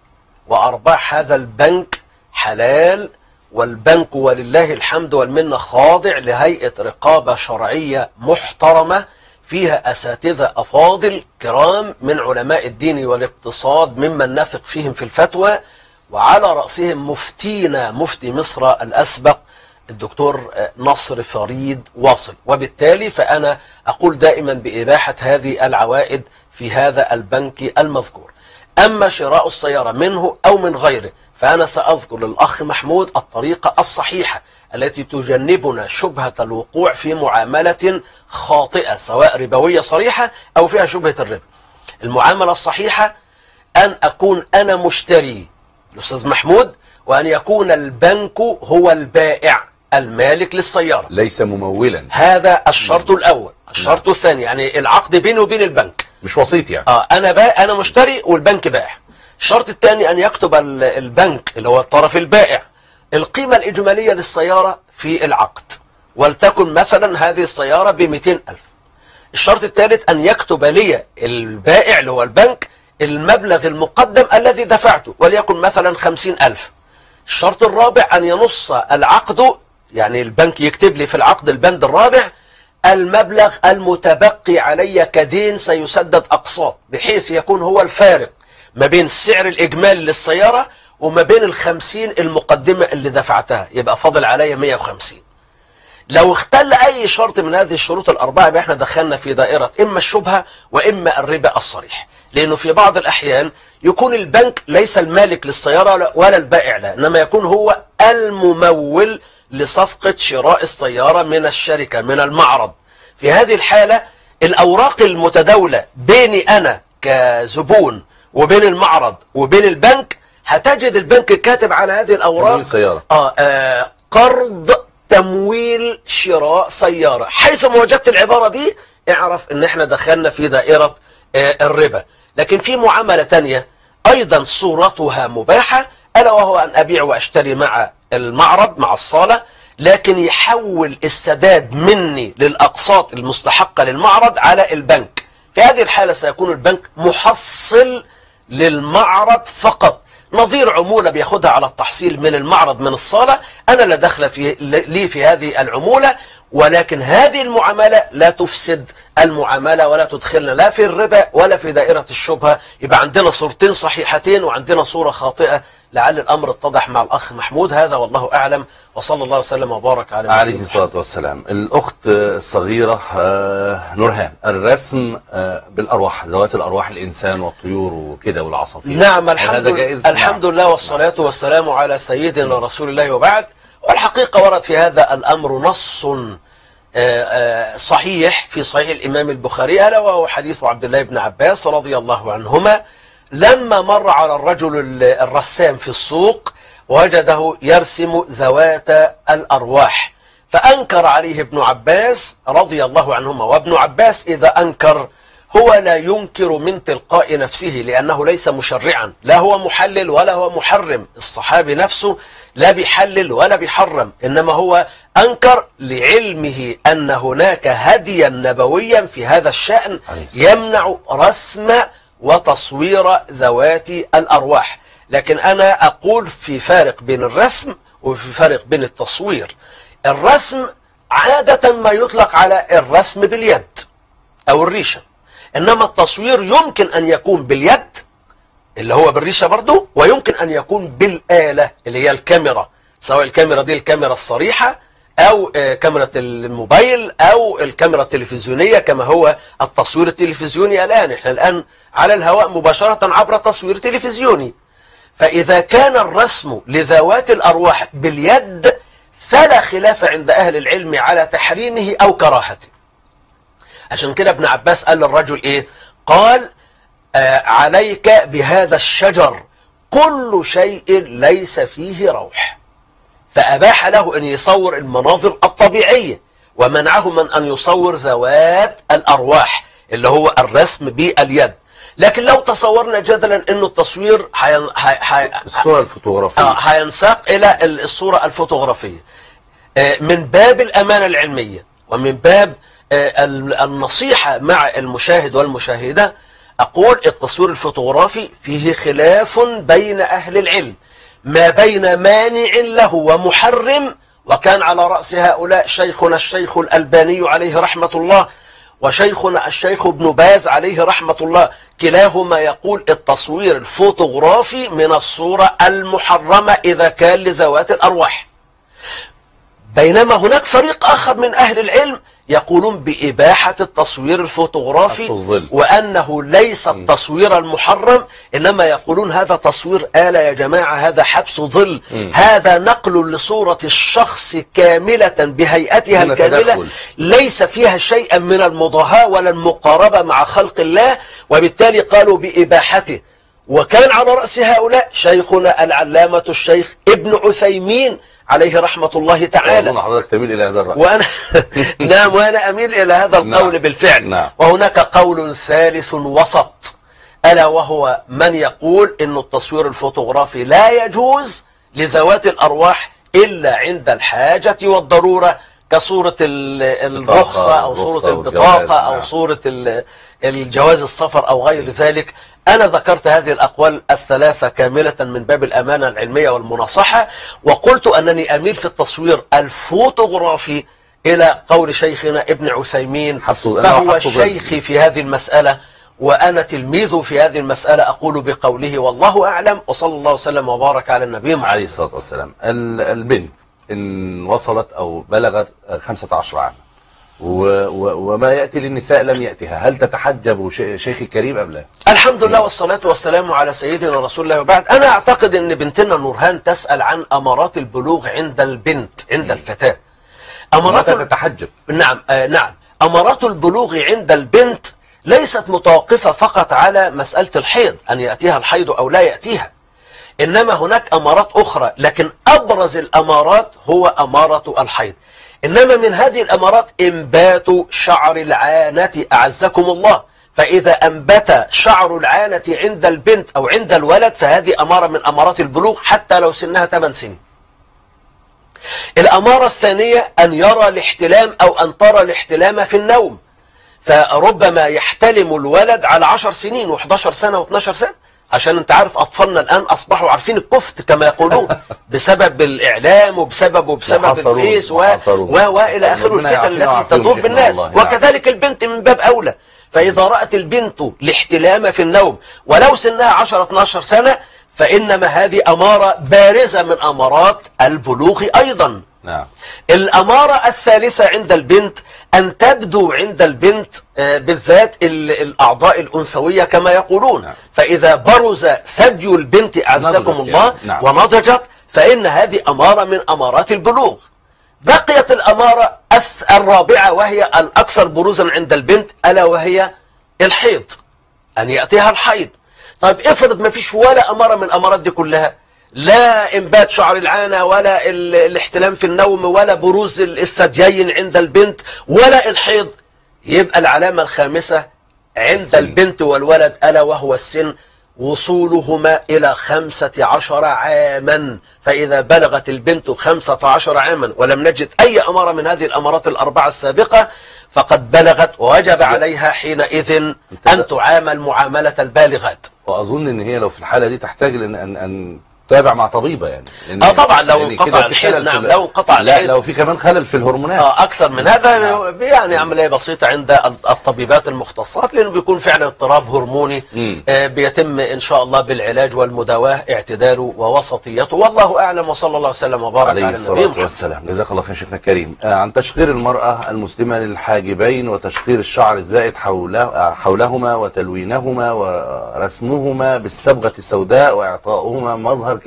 وأرباح هذا البنك حلال، والبنك ولله الحمد والمنة خاضع لهيئة رقابة شرعية محترمة فيها أساتذة أفاضل كرام من علماء الدين والاقتصاد ممن نثق فيهم في الفتوى، وعلى رأسهم مفتينا مفتي مصر الأسبق الدكتور نصر فريد واصل. وبالتالي فأنا أقول دائما بإباحة هذه العوائد في هذا البنك المذكور. أما شراء السيارة منه أو من غيره فأنا سأذكر للأخ محمود الطريقة الصحيحة التي تجنبنا شبهة الوقوع في معاملة خاطئة سواء ربوية صريحة أو فيها شبهة الربا. المعاملة الصحيحة أن أكون أنا مشتري الأستاذ محمود، وأن يكون البنك هو البائع المالك للسيارة ليس ممولا. هذا الشرط الأول. الشرط الثاني يعني العقد بينه وبين البنك، مش وسيط يعني. أنا مشتري والبنك بائع. الشرط الثاني أن يكتب البنك اللي هو الطرف البائع القيمة الإجمالية للسيارة في العقد، ولتكن مثلا هذه السيارة ب200,000. الشرط الثالث أن يكتب لي البائع اللي هو البنك المبلغ المقدم الذي دفعته وليكن مثلا 50,000. الشرط الرابع أن ينص العقد، يعني البنك يكتب لي في العقد البند الرابع المبلغ المتبقي علي كدين سيسدد أقساط، بحيث يكون هو الفارق ما بين السعر الإجمالي للسيارة وما بين 50 المقدمة اللي دفعتها، يبقى فاضل علي 150. لو اختل أي شرط من هذه الشروط الأربعة يبقى احنا دخلنا في دائرة إما الشبهة وإما الربا الصريح. لأنه في بعض الأحيان يكون البنك ليس المالك للسيارة ولا البائع لها، إنما يكون هو الممول لصفقة شراء السيارة من الشركة من المعرض. في هذه الحالة الأوراق المتداولة بيني أنا كزبون وبين المعرض وبين البنك، هتجد البنك كاتب على هذه الأوراق سيارة. قرض تمويل شراء سيارة. حيث ما وجدت العبارة دي اعرف ان احنا دخلنا في دائرة الربا. لكن في معاملة تانية ايضا صورتها مباحة، الا وهو ان ابيع واشتري مع المعرض مع الصالة، لكن يحول السداد مني للأقساط المستحقة للمعرض على البنك. في هذه الحالة سيكون البنك محصل للمعرض فقط، نظير عمولة بياخدها على التحصيل من المعرض من الصالة، أنا لا دخل لي في هذه العمولة. ولكن هذه المعاملة لا تفسد المعاملة ولا تدخلنا لا في الربا ولا في دائرة الشبهة. يبقى عندنا صورتين صحيحتين وعندنا صورة خاطئة. لعل الأمر اتضح مع الأخ محمود. هذا والله أعلم، وصلى الله وسلم وبارك عليه الصلاة والسلام. الأخت الصغيرة نورهان، الرسم بالأرواح، ذوات الأرواح، الإنسان والطيور وكده والعصافير، نعم هذا جائز؟ الحمد لله والصلاة والسلام على سيدنا رسول الله وبعد. والحقيقة ورد في هذا الأمر نص صحيح في صحيح الإمام البخاري، ألا وهو حديث عبد الله بن عباس رضي الله عنهما لما مر على الرجل الرسام في السوق وجده يرسم ذوات الأرواح، فأنكر عليه ابن عباس رضي الله عنهما. وابن عباس إذا أنكر هو لا ينكر من تلقاء نفسه، لأنه ليس مشرعا، لا هو محلل ولا هو محرم. الصحابي نفسه لا بيحلل ولا بيحرم، إنما هو أنكر لعلمه أن هناك هديا نبويا في هذا الشأن يمنع رسم وتصوير ذوات الأرواح. لكن أنا أقول في فارق بين الرسم وفي فارق بين التصوير. الرسم عادة ما يطلق على الرسم باليد أو الريشة، إنما التصوير يمكن أن يكون باليد اللي هو بالريشة برضو، ويمكن أن يكون بالآلة اللي هي الكاميرا، سواء الكاميرا دي الكاميرا الصريحة أو كاميرا الموبايل أو الكاميرا التلفزيونية، كما هو التصوير التلفزيوني الآن. إحنا الآن على الهواء مباشرة عبر تصوير تلفزيوني. فإذا كان الرسم لذوات الأرواح باليد فلا خلاف عند أهل العلم على تحريمه أو كراهته. عشان كده ابن عباس قال للرجل إيه؟ قال عليك بهذا الشجر كل شيء ليس فيه روح، فأباح له أن يصور المناظر الطبيعية، ومنعه من أن يصور ذوات الأرواح اللي هو الرسم باليد. لكن لو تصورنا جدلا أنه التصوير الصورة الفوتوغرافية هينساق إلى الصورة الفوتوغرافية من باب الأمانة العلمية ومن باب النصيحة مع المشاهد والمشاهدة، أقول التصوير الفوتوغرافي فيه خلاف بين أهل العلم ما بين مانع له ومحرم. وكان على رأس هؤلاء شيخنا الشيخ الألباني عليه رحمة الله وشيخنا الشيخ ابن باز عليه رحمة الله، كلاهما يقول التصوير الفوتوغرافي من الصورة المحرمة إذا كان لذوات الأرواح. بينما هناك فريق آخر من أهل العلم يقولون بإباحة التصوير الفوتوغرافي وأنه ليس التصوير المحرم، إنما يقولون هذا تصوير آلة يا جماعة، هذا حبس ظل، هذا نقل لصورة الشخص كاملة بهيئتها الكاملة ليس فيها شيئا من المضاهاة ولا المقاربة مع خلق الله، وبالتالي قالوا بإباحته. وكان على رأس هؤلاء شيخنا العلامة الشيخ ابن عثيمين عليه رحمة الله تعالى. وأظن حضرتك تميل إلى هذا الرأي. وأنا نعم، وأنا أميل إلى هذا القول بالفعل. نعم. وهناك قول ثالث وسط، ألا وهو من يقول إن التصوير الفوتوغرافي لا يجوز لذوات الأرواح إلا عند الحاجة والضرورة، كصورة الرخصة أو صورة البطاقة أو صورة الجواز السفر أو غير ذلك. أنا ذكرت هذه الأقوال الثلاثة كاملة من باب الأمانة العلمية والمناصحة، وقلت أنني أميل في التصوير الفوتوغرافي إلى قول شيخنا ابن عثيمين، فهو شيخي في هذه المسألة وأنا تلميذه في هذه المسألة، أقول بقوله والله أعلم، وصلى الله وسلم وبارك على النبي محمد عليه الصلاة والسلام. البنت إن وصلت أو بلغت 15 عاما وما يأتي للنساء لم يأتها، هل تتحجب شيخي الكريم أم لا؟ الحمد لله والصلاة والسلام على سيدنا رسول الله وبعد. أنا أعتقد أن بنتنا نورهان تسأل عن أمارات البلوغ عند البنت، عند الفتاة. متى تتحجب؟ نعم نعم. أمارات البلوغ عند البنت ليست متوقفة فقط على مسألة الحيض، أن يأتيها الحيض أو لا يأتيها، إنما هناك أمارات أخرى، لكن أبرز الأمارات هو أمارة الحيض. إنما من هذه الأمارات إنبات شعر العانة أعزكم الله، فإذا أنبت شعر العانة عند البنت أو عند الولد فهذه أمارة من أمارات البلوغ حتى لو سنها 8 سنين. الأمارة الثانية أن يرى الاحتلام أو أن ترى الاحتلام في النوم، فربما يحتلم الولد على 10 سنين و11 سنة و12 سنة، عشان انت عارف أطفالنا الآن أصبحوا عارفين الكفت كما يقولون بسبب الإعلام وبسبب الفيس وإلى آخره الفتن التي تدور بالناس، وكذلك البنت من باب أولى. فإذا رأت البنت الاحتلام في النوم ولو سنها 10-12 سنة فإنما هذه أمارة بارزة من أمارات البلوغ أيضا. نعم. الأمارة الثالثة عند البنت أن تبدو عند البنت بالذات الأعضاء الأنثوية كما يقولون. نعم. فإذا برز ثدي البنت أعزكم الله يعني. نعم. ونضجت فإن هذه أمارة من أمارات البلوغ. بقيت الأمارة الرابعة وهي الأكثر بروزا عند البنت ألا وهي الحيض، أن يأتيها الحيض. طيب افرض ما فيش ولا أمارة من الأمارات دي كلها، لا إنبات شعر العانة ولا الاحتلام في النوم ولا بروز الثديين عند البنت ولا الحيض، يبقى العلامة الخامسة عند البنت والولد ألا وهو السن، وصولهما إلى 15 عاما. فإذا بلغت البنت 15 عاما ولم نجد أي أمارة من هذه الأمارات الأربعة السابقة فقد بلغت، ووجب عليها حينئذ أن تعامل معاملة البالغات. وأظن أن هي لو في الحالة دي تحتاج أن تتابع مع طبيبة يعني. طبعا لو انقطع الحيض. نعم لو انقطع الحيض. لا لو في كمان خلل في الهرمونات. أكثر من هذا. نعم. يعني عملية بسيطة عند الطبيبات المختصات، لأنه بيكون فعلا اضطراب هرموني بيتم إن شاء الله بالعلاج والمداواة اعتداله ووسطيته، والله أعلم. وصلى الله وسلم وبارك على النبي والسلام. جزاك الله خير شيخنا الكريم. عن تشقير المرأة المسلمة للحاجبين وتشقير الشعر الزائد حولهما وتلوينهما ورسمهما بالصبغة السوداء وإعطاؤهما مظهر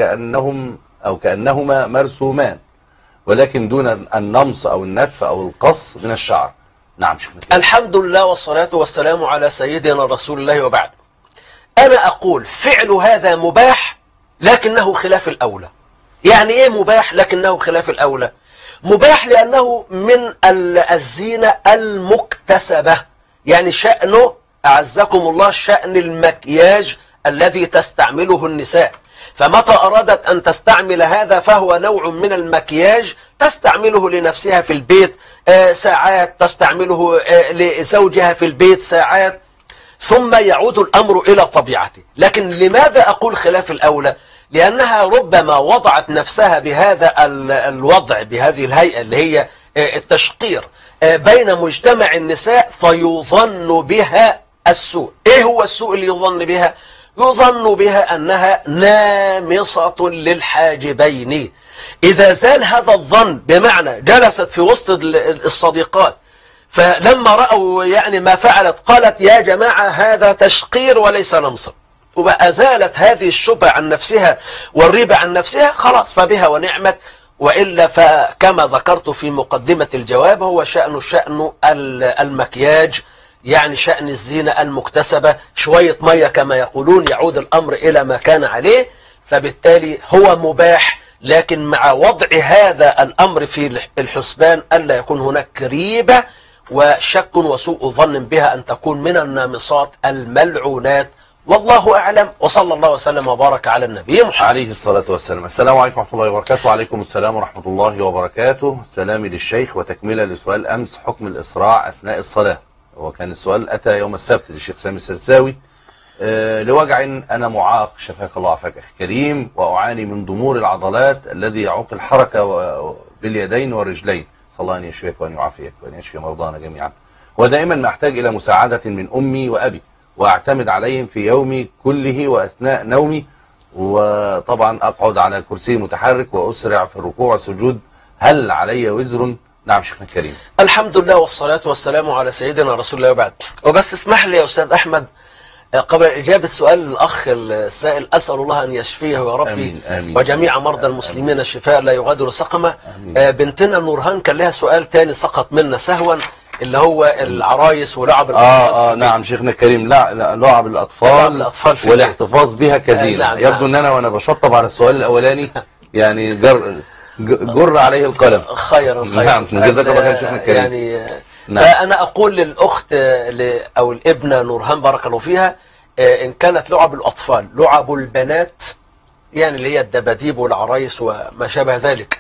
كأنهما مرسومان، ولكن دون النمص أو النتف أو القص من الشعر. نعم شيخنا. الحمد لله والصلاة والسلام على سيدنا رسول الله وبعد. أنا أقول فعل هذا مباح لكنه خلاف الأولى. يعني إيه مباح لكنه خلاف الأولى؟ مباح لأنه من الزينة المكتسبة، يعني شأنه أعزكم الله شأن المكياج الذي تستعمله النساء. فمتى أرادت أن تستعمل هذا فهو نوع من المكياج تستعمله لنفسها في البيت ساعات، تستعمله لزوجها في البيت ساعات، ثم يعود الأمر إلى طبيعته. لكن لماذا أقول خلاف الأولى؟ لأنها ربما وضعت نفسها بهذا الوضع بهذه الهيئة اللي هي التشقير بين مجتمع النساء فيظن بها السوء. إيه هو السوء اللي يظن بها؟ يظن بها أنها نامصة للحاجبين. إذا زال هذا الظن، بمعنى جلست في وسط الصديقات فلما رأوا يعني ما فعلت قالت يا جماعة هذا تشقير وليس نمصا، وأزالت هذه الشبهة عن نفسها والريبة عن نفسها، خلاص فبها ونعمت. وإلا فكما ذكرت في مقدمة الجواب هو شأن المكياج، يعني شأن الزينة المكتسبة، شوية مية كما يقولون يعود الأمر إلى ما كان عليه. فبالتالي هو مباح، لكن مع وضع هذا الأمر في الحسبان ألا يكون هناك ريبة وشك وسوء ظن بها أن تكون من النامصات الملعونات، والله أعلم. وصلى الله وسلم وبارك على النبي محمد عليه الصلاة والسلام. السلام عليكم ورحمة الله وبركاته. وعليكم السلام ورحمة الله وبركاته. سلامي للشيخ وتكملة لسؤال أمس، حكم الإسراع أثناء الصلاة. وكان السؤال أتى يوم السبت للشيخ سامي السرساوي. لوجع أنا معاق شفاك الله وعافاك أخي كريم، وأعاني من ضمور العضلات الذي يعوق الحركة باليدين والرجلين. صلى الله أن يشفيك وأن يعافيك وأن يشفي مرضانا جميعا. ودائما ما أحتاج إلى مساعدة من أمي وأبي، وأعتمد عليهم في يومي كله وأثناء نومي، وطبعا أقعد على كرسي متحرك وأسرع في الركوع والسجود. هل علي وزر نعم شيخنا الكريم. الحمد لله والصلاة والسلام على سيدنا رسول الله وبعد. وبس اسمح لي يا أستاذ أحمد قبل إجابة سؤال الأخ السائل، أسأل الله أن يشفيه يا ربي. آمين آمين. وجميع مرضى المسلمين الشفاء لا يغادر سقما. بنتنا نورهان كان لها سؤال تاني سقط منا سهوا، اللي هو العرايس ولعب الأطفال. نعم شيخنا الكريم. لا لعب الأطفال في والاحتفاظ بها كزينة. نعم يبدو أن أنا وأنا بشطب على السؤال الأولاني يعني جر عليه القلم. خيرا. نعم جزاك الله خير شيخنا الكريم. يعني نعم. فأنا أقول للأخت أو الابنة نورهان بارك الله فيها، إن كانت لعب الأطفال لعب البنات، يعني اللي هي الدباديب والعرايس وما شابه ذلك،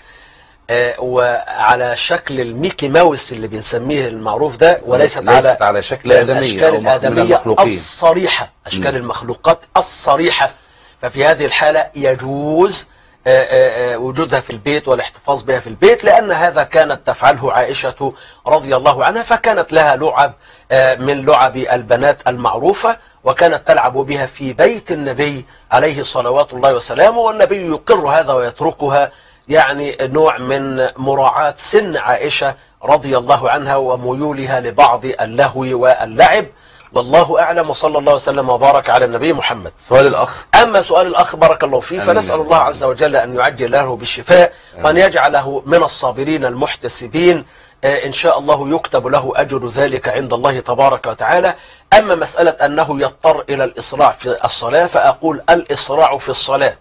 وعلى شكل الميكي ماوس اللي بنسميه المعروف ده، وليست على شكل آدمية الأشكال الآدمية الصريحة، أشكال المخلوقات الصريحة، ففي هذه الحالة يجوز وجودها في البيت والاحتفاظ بها في البيت، لأن هذا كانت تفعله عائشة رضي الله عنها، فكانت لها لعب من لعب البنات المعروفة، وكانت تلعب بها في بيت النبي عليه صلوات الله وسلامه، والنبي يقر هذا ويتركها، يعني نوع من مراعاة سن عائشة رضي الله عنها وميولها لبعض اللهو واللعب. والله أعلم، وصلى الله وسلم وبارك على النبي محمد. سؤال الأخ. أما سؤال الأخ بارك الله فيه، فنسأل الله عز وجل أن يعجل له بالشفاء، وأن يجعله من الصابرين المحتسبين، إن شاء الله يكتب له أجر ذلك عند الله تبارك وتعالى. أما مسألة أنه يضطر إلى الإسراع في الصلاة، فأقول الإسراع في الصلاة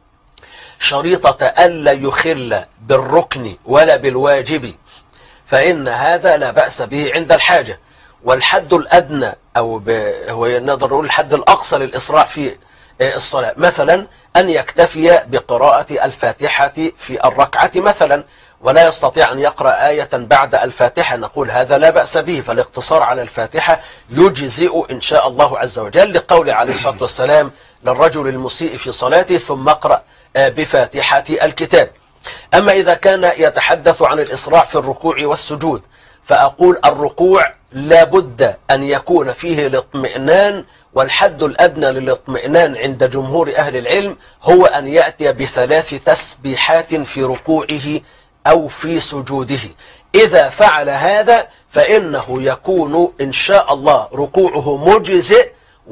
شريطة ألا يخل بالركن ولا بالواجب، فإن هذا لا بأس به عند الحاجة. والحد الأدنى أو هو نقدر نقول الحد الأقصى للإسراع في الصلاة مثلا أن يكتفي بقراءة الفاتحة في الركعة مثلا، ولا يستطيع أن يقرأ آية بعد الفاتحة، نقول هذا لا بأس به، فالاقتصار على الفاتحة يجزئ إن شاء الله عز وجل، لقول عليه الصلاة والسلام للرجل المسيء في صلاته ثم اقرأ بفاتحة الكتاب. أما إذا كان يتحدث عن الإسراع في الركوع والسجود، فأقول الركوع لابد أن يكون فيه الاطمئنان، والحد الأدنى للاطمئنان عند جمهور أهل العلم هو أن يأتي ب3 تسبيحات في ركوعه أو في سجوده. إذا فعل هذا فإنه يكون إن شاء الله ركوعه مجزئ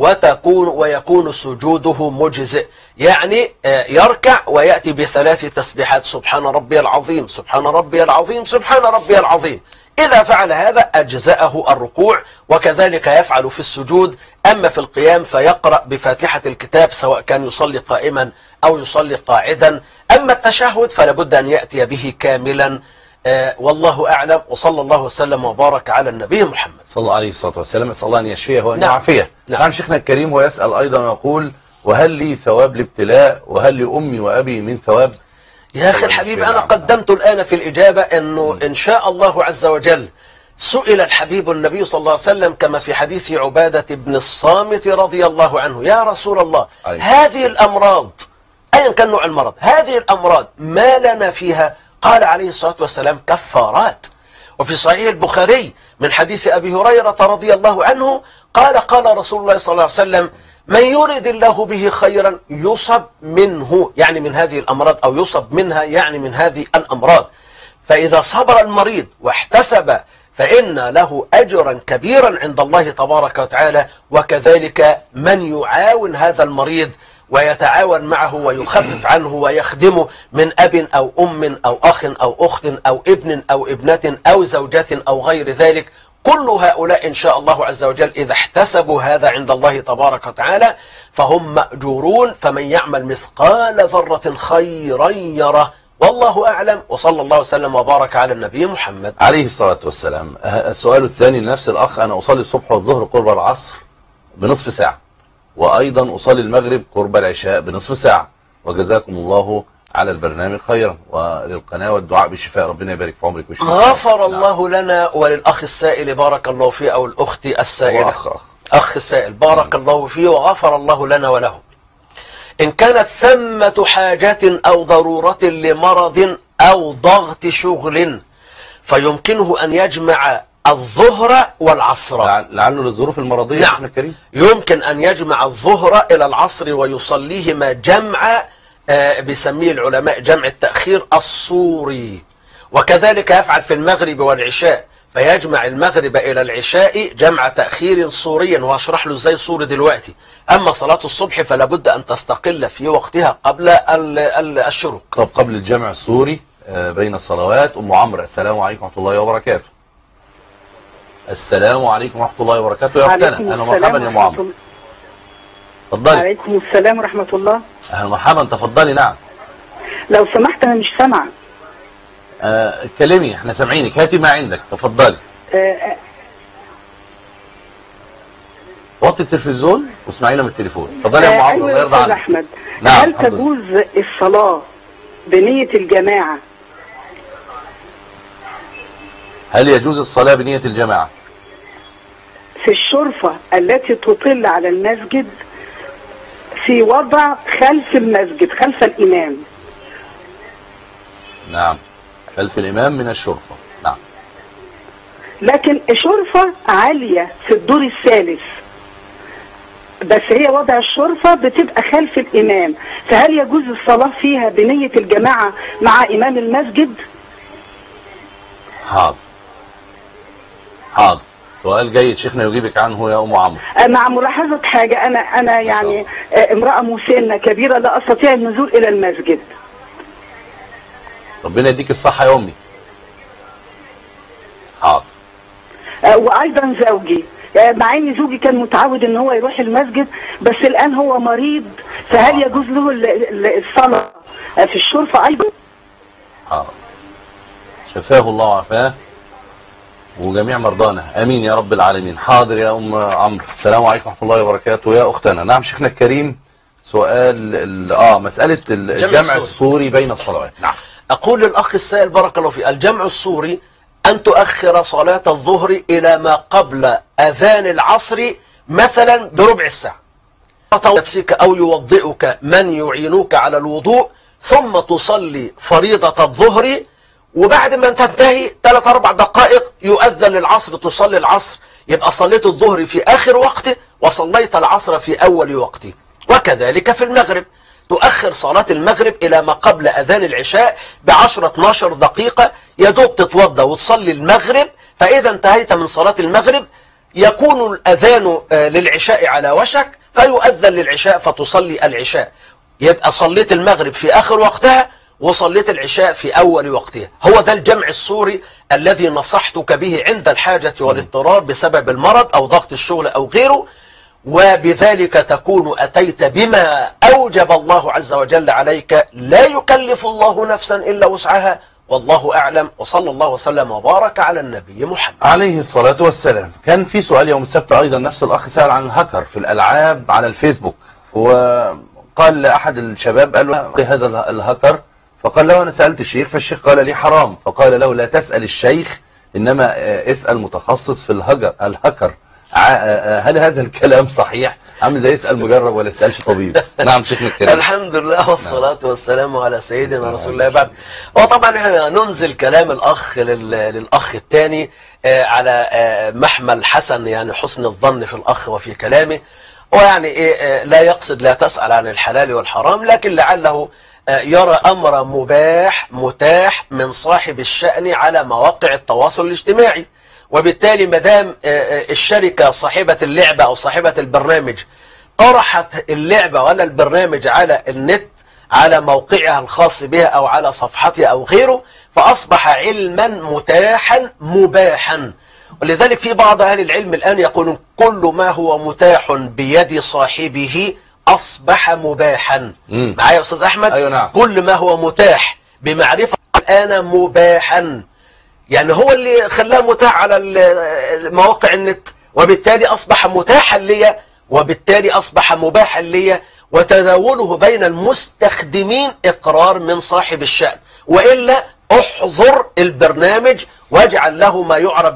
ويكون سجوده مجزئ، يعني يركع ويأتي ب3 تسبيحات، سبحان ربي العظيم سبحان ربي العظيم سبحان ربي العظيم. إذا فعل هذا أجزأه الركوع، وكذلك يفعل في السجود. أما في القيام فيقرأ بفاتحة الكتاب سواء كان يصلي قائما أو يصلي قاعدا. أما التشهد فلابد أن يأتي به كاملا. والله أعلم، وصلى الله وسلم وبارك على النبي محمد صلى الله عليه الصلاة والسلام. أسأل الله أن يشفيه وأن نعم. يعافيه. نعم شيخنا الكريم. ويسأل أيضا ويقول: وهل لي ثواب الابتلاء؟ وهل لأمي وأبي من ثواب؟ يا أخي الحبيب، أنا قدمت الآن في الإجابة أنه إن شاء الله عز وجل سئل الحبيب النبي صلى الله عليه وسلم كما في حديث عبادة بن الصامت رضي الله عنه: يا رسول الله، هذه الأمراض أيا كان نوع المرض، هذه الأمراض ما لنا فيها؟ قال عليه الصلاة والسلام: كفارات. وفي صحيح البخاري من حديث أبي هريرة رضي الله عنه قال رسول الله صلى الله عليه وسلم: من يريد الله به خيرا يصب منه، يعني من هذه الأمراض، أو يصب منها يعني من هذه الأمراض. فإذا صبر المريض واحتسب فإن له أجرا كبيرا عند الله تبارك وتعالى. وكذلك من يعاون هذا المريض ويتعاون معه ويخفف عنه ويخدمه من أب أو أم أو أخ أو أخت أو ابن أو ابنة أو زوجة أو غير ذلك، كل هؤلاء إن شاء الله عز وجل إذا احتسبوا هذا عند الله تبارك وتعالى فهم مأجورون. فمن يعمل مثقال ذرة خيرا يره، والله أعلم، وصلى الله وسلم وبارك على النبي محمد عليه الصلاة والسلام. السؤال الثاني لنفس الأخ: أنا أصلي الصبح والظهر قرب العصر بنصف ساعة، وأيضا أصلي المغرب قرب العشاء بنصف ساعة، وجزاكم الله على البرنامج خيرا وللقناة والدعاء بالشفاء، ربنا يبارك في عمرك ويشفيك. غفر الله لنا وللأخ السائل بارك الله فيه، أو الأخت السائلة، أخ السائل بارك الله فيه، وغفر الله لنا وله. إن كانت ثمة حاجة أو ضرورة لمرض أو ضغط شغل فيمكنه أن يجمع الظهر والعصر، لعله للظروف المرضية. نعم، الكريم يمكن أن يجمع الظهر إلى العصر ويصليهما جمع بيسميه العلماء جمع التأخير الصوري، وكذلك يفعل في المغرب والعشاء، فيجمع المغرب إلى العشاء جمع تأخير صوريا، وهشرح له ازاي صوري دلوقتي. أما صلاة الصبح فلا بد أن تستقل في وقتها قبل الشروق. طب قبل الجمع الصوري بين الصلوات، أم عمرو، السلام عليكم ورحمة الله وبركاته. السلام عليكم ورحمة الله وبركاته يا أختنا، أهلا ومرحبا يا أم عمرو. اتفضلي. وعليكم السلام ورحمة الله. أهلا ومرحبا، تفضلي. نعم. لو سمحت أنا مش سامعة. اتكلمي، احنا سامعينك، هاتي ما عندك، تفضلي. وطي التلفزيون واسمعينا من التليفون. اتفضلي يا ام عمرو، الله يرضى عنك. أحمد، نعم. هل تجوز الصلاة بنية الجماعة؟ هل يجوز الصلاة بنية الجماعة في الشرفة التي تطل على المسجد في وضع خلف المسجد خلف الإمام؟ نعم، خلف الإمام من الشرفة. نعم. لكن شرفة عالية في الدور الثالث، بس هي وضع الشرفة بتبقى خلف الإمام، فهل يجوز الصلاة فيها بنية الجماعة مع إمام المسجد؟ حاضر حاضر، سؤال جيد، شيخنا يجيبك عنه يا أم عمرو. مع ملاحظة حاجة، أنا يعني امرأة مسنة كبيرة لا أستطيع النزول إلى المسجد. ربنا يديك الصحة يا أمي. حاضر. وأيضا زوجي، مع ان زوجي كان متعود ان هو يروح المسجد، بس الآن هو مريض، فهل يجوز له الصلاة في الشرفة أيضا؟ حاضر. شفاه الله وعافاه وجميع مرضانا، امين يا رب العالمين. حاضر يا ام عمرو، السلام عليكم ورحمه الله وبركاته يا اختنا. نعم شيخنا الكريم، سؤال مساله الجمع الصوري بين الصلوات. نعم. اقول للاخ السائل بارك الله فيه، الجمع الصوري ان تؤخر صلاه الظهر الى ما قبل اذان العصر مثلا بربع ساعه، نفسك او يوضئك من يعينوك على الوضوء، ثم تصلي فريضه الظهر، وبعد ما تنتهي 3-4 دقائق يؤذن للعصر، تصلي العصر، يبقى صليت الظهر في آخر وقته وصليت العصر في أول وقته. وكذلك في المغرب، تؤخر صلاة المغرب إلى ما قبل أذان العشاء ب10-12 دقيقة، يدوب تتوضى وتصلي المغرب، فإذا انتهيت من صلاة المغرب يكون الأذان للعشاء على وشك، فيؤذن للعشاء فتصلي العشاء، يبقى صليت المغرب في آخر وقتها وصليت العشاء في أول وقتها. هو ده الجمع الصوري الذي نصحتك به عند الحاجة والاضطرار بسبب المرض أو ضغط الشغل أو غيره، وبذلك تكون أتيت بما أوجب الله عز وجل عليك، لا يكلف الله نفسا إلا وسعها، والله أعلم، وصلى الله وسلم وبارك على النبي محمد عليه الصلاة والسلام. كان في سؤال يوم السبت أيضا، نفس الأخ سأل عن الهاكر في الألعاب على الفيسبوك، وقال لأحد الشباب قال له هذا الهاكر، فقال له أنا سألت الشيخ، فالشيخ قال لي حرام، فقال له لا تسأل الشيخ، إنما اسأل متخصص في الهاكر. هل هذا الكلام صحيح؟ عامل زي يسأل مجرب ولا يسألش طبيب. نعم شيخنا الكريم. الحمد لله والصلاة والسلام على سيدنا رسول الله. بعد وطبعا احنا ننزل كلام الأخ للأخ الثاني على محمل حسن، يعني حسن الظن في الأخ وفي كلامه، ويعني إيه لا يقصد لا تسأل عن الحلال والحرام، لكن لعله يرى أمر متاح من صاحب الشأن على مواقع التواصل الاجتماعي، وبالتالي مدام الشركة صاحبة اللعبة أو صاحبة البرنامج طرحت اللعبة ولا البرنامج على النت على موقعها الخاص بها أو على صفحتها أو غيره، فأصبح علما متاحا مباحا. ولذلك في بعض أهل العلم الآن يقولون كل ما هو متاح بيد صاحبه أصبح مباحا. معايا يا أستاذ أحمد؟ أيوة نعم. كل ما هو متاح بمعرفة الآن مباحا، يعني هو اللي خلاه متاح على مواقع النت، وبالتالي أصبح متاحا لي، وبالتالي أصبح مباحا لي، وتداوله بين المستخدمين إقرار من صاحب الشأن، وإلا احظر البرنامج واجعل له ما يعرف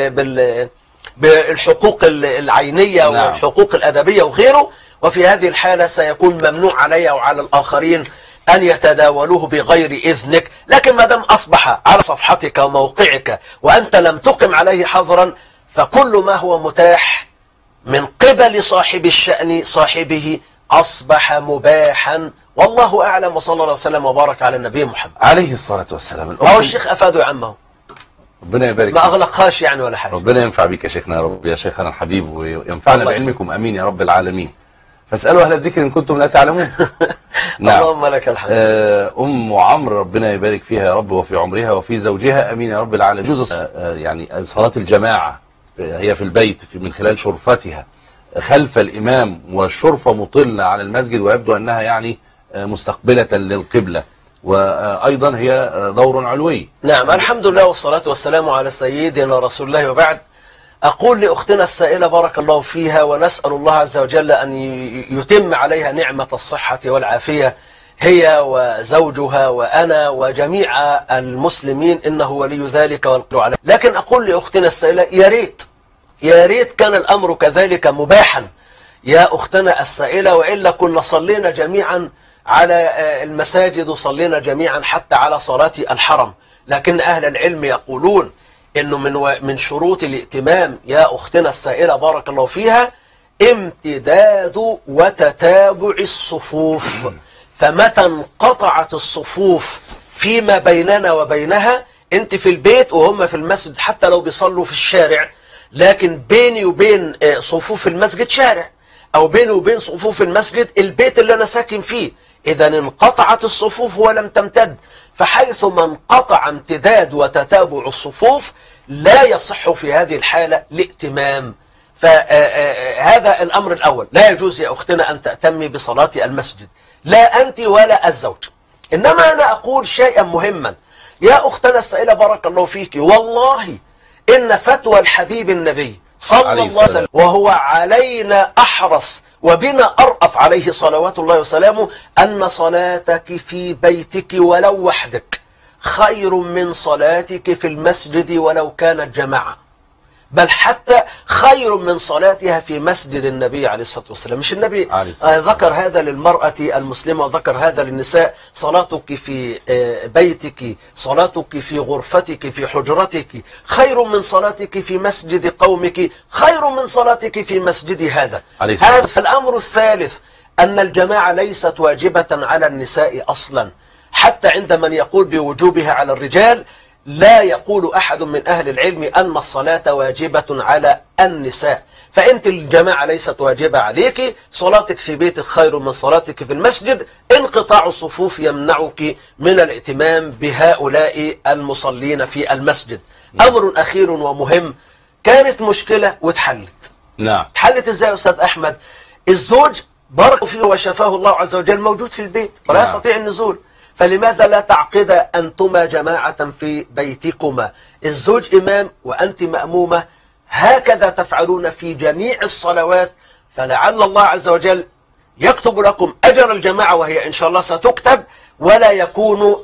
بالحقوق العينية والحقوق الأدبية وغيره، وفي هذه الحالة سيكون ممنوع علي وعلى الآخرين أن يتداولوه بغير إذنك. لكن ما دام أصبح على صفحتك وموقعك وأنت لم تقم عليه حظرا، فكل ما هو متاح من قبل صاحب الشأن صاحبه أصبح مباحا، والله أعلم، وصلى الله وسلم وبارك على النبي محمد عليه الصلاة والسلام. هو الشيخ أفاده يا عمه، ربنا يبارك ما فيك. أغلقهاش يعني ولا حاجة. ربنا ينفع بيك يا شيخنا يا رب، يا شيخنا الحبيب، وينفعنا الله بعلمكم. امين يا رب العالمين. فاسألوا أهل الذكر إن كنتم لا تعلمون. نعم. اللهم لك الحمد. أم عمرو ربنا يبارك فيها يا رب وفي عمرها وفي زوجها، امين يا رب العالمين. جزء يعني صلاة الجماعة هي في البيت من خلال شرفتها خلف الإمام، والشرفة مطلة على المسجد ويبدو أنها يعني مستقبلة للقبلة، وأيضا هي دور علوي. نعم، الحمد لله والصلاة والسلام على سيدنا رسول الله، وبعد. أقول لأختنا السائلة بارك الله فيها، ونسأل الله عز وجل أن يتم عليها نعمة الصحة والعافية، هي وزوجها وأنا وجميع المسلمين، إنه ولي ذلك والقدر عليه. لكن أقول لأختنا السائلة يا ريت كان الأمر كذلك مباحا يا أختنا السائلة، وإلا كنا صلينا جميعا على المساجد وصلينا جميعا حتى على صلاة الحرم. لكن أهل العلم يقولون إنه من شروط الائتمام يا أختنا السائلة بارك الله فيها امتداد وتتابع الصفوف. فمتى انقطعت الصفوف فيما بيننا وبينها، انت في البيت وهم في المسجد، حتى لو بيصلوا في الشارع، لكن بيني وبين صفوف المسجد شارع، أو بيني وبين صفوف المسجد البيت اللي أنا ساكن فيه، إذا انقطعت الصفوف ولم تمتد. فحيثما انقطع امتداد وتتابع الصفوف لا يصح في هذه الحالة الائتمام. فهذا الأمر الأول، لا يجوز يا أختنا أن تأتمي بصلاة المسجد، لا أنت ولا الزوج. إنما أنا أقول شيئا مهما يا أختنا السائلة بارك الله فيك، والله إن فتوى الحبيب النبي صلى الله عليه وسلم وهو علينا أحرص وبنا أرأف عليه صلوات الله وسلامه، أن صلاتك في بيتك ولو وحدك خير من صلاتك في المسجد ولو كانت جماعة، بل حتى خير من صلاتها في مسجد النبي عليه الصلاة والسلام. مش النبي ذكر هذا للمرأة المسلمة وذكر هذا للنساء؟ صلاتك في بيتك، صلاتك في غرفتك في حجرتك خير من صلاتك في مسجد قومك، خير من صلاتك في مسجد هذا. هذا الأمر الثالث، أن الجماعة ليست واجبة على النساء أصلا، حتى عند من يقول بوجوبها على الرجال لا يقول أحد من أهل العلم أن الصلاة واجبة على النساء. فأنت الجماعة ليست واجبة عليك، صلاتك في بيتك خير من صلاتك في المسجد. انقطاع الصفوف يمنعك من الائتمام بهؤلاء المصلين في المسجد. أمر أخير ومهم، كانت مشكلة واتحلت. نعم. اتحلت ازاي يا أستاذ أحمد؟ الزوج بارك فيه وشفاه الله عز وجل موجود في البيت ولا يستطيع النزول، فلماذا لا تعقد أنتما جماعة في بيتكما؟ الزوج إمام وأنت مأمومة، هكذا تفعلون في جميع الصلوات، فلعل الله عز وجل يكتب لكم أجر الجماعة، وهي إن شاء الله ستكتب، ولا يكون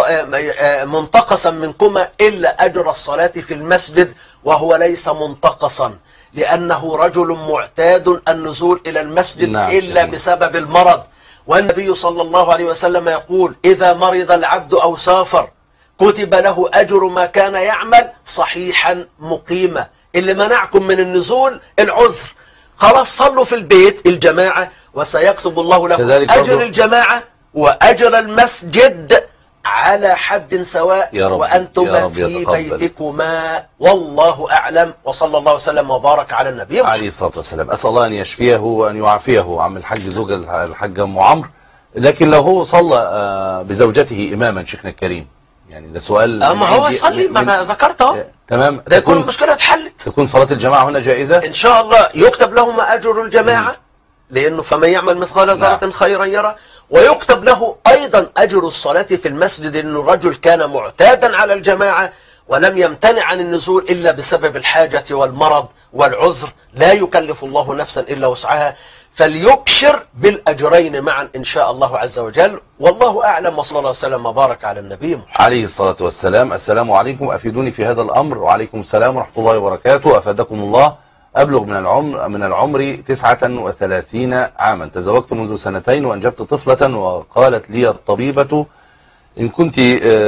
منتقصا منكما إلا أجر الصلاة في المسجد، وهو ليس منتقصا لأنه رجل معتاد النزول إلى المسجد إلا بسبب المرض. والنبي صلى الله عليه وسلم يقول: إذا مرض العبد أو سافر كتب له أجر ما كان يعمل صحيحا مقيما. اللي منعكم من النزول العذر، خلاص صلوا في البيت الجماعة، وسيكتب الله لكم أجر الجماعة وأجر المسجد على حد سواء، وأنتم في بيتكما، والله أعلم. وصلى الله وسلم وبارك على النبي عليه الصلاة والسلام. أسأل الله أن يشفيه وأن يعافيه عم الحاج زوج الحاج أم عمرو. لكن لو هو صلى بزوجته إماما شيخنا الكريم، يعني ده سؤال. ما هو صلي، ما أنا ذكرته. تمام، ده يكون المشكلة اتحلت، تكون صلاة الجماعة هنا جائزة إن شاء الله. يكتب لهم أجر الجماعة، لأنه فمن يعمل مثقال ذرة خيرا يرى، ويكتب له أيضا أجر الصلاة في المسجد، لأن الرجل كان معتادا على الجماعة ولم يمتنع عن النزول إلا بسبب الحاجة والمرض والعذر، لا يكلف الله نفسا إلا وسعها، فليبشر بالأجرين معا إن شاء الله عز وجل، والله أعلم. وصلى الله وسلم وبارك على النبي محمد عليه الصلاة والسلام. السلام عليكم، أفيدوني في هذا الأمر. وعليكم السلام ورحمة الله وبركاته. أفادكم الله. أبلغ من العمر 39 عاما، تزوجت منذ 2 وأنجبت طفلة، وقالت لي الطبيبة: إن كنت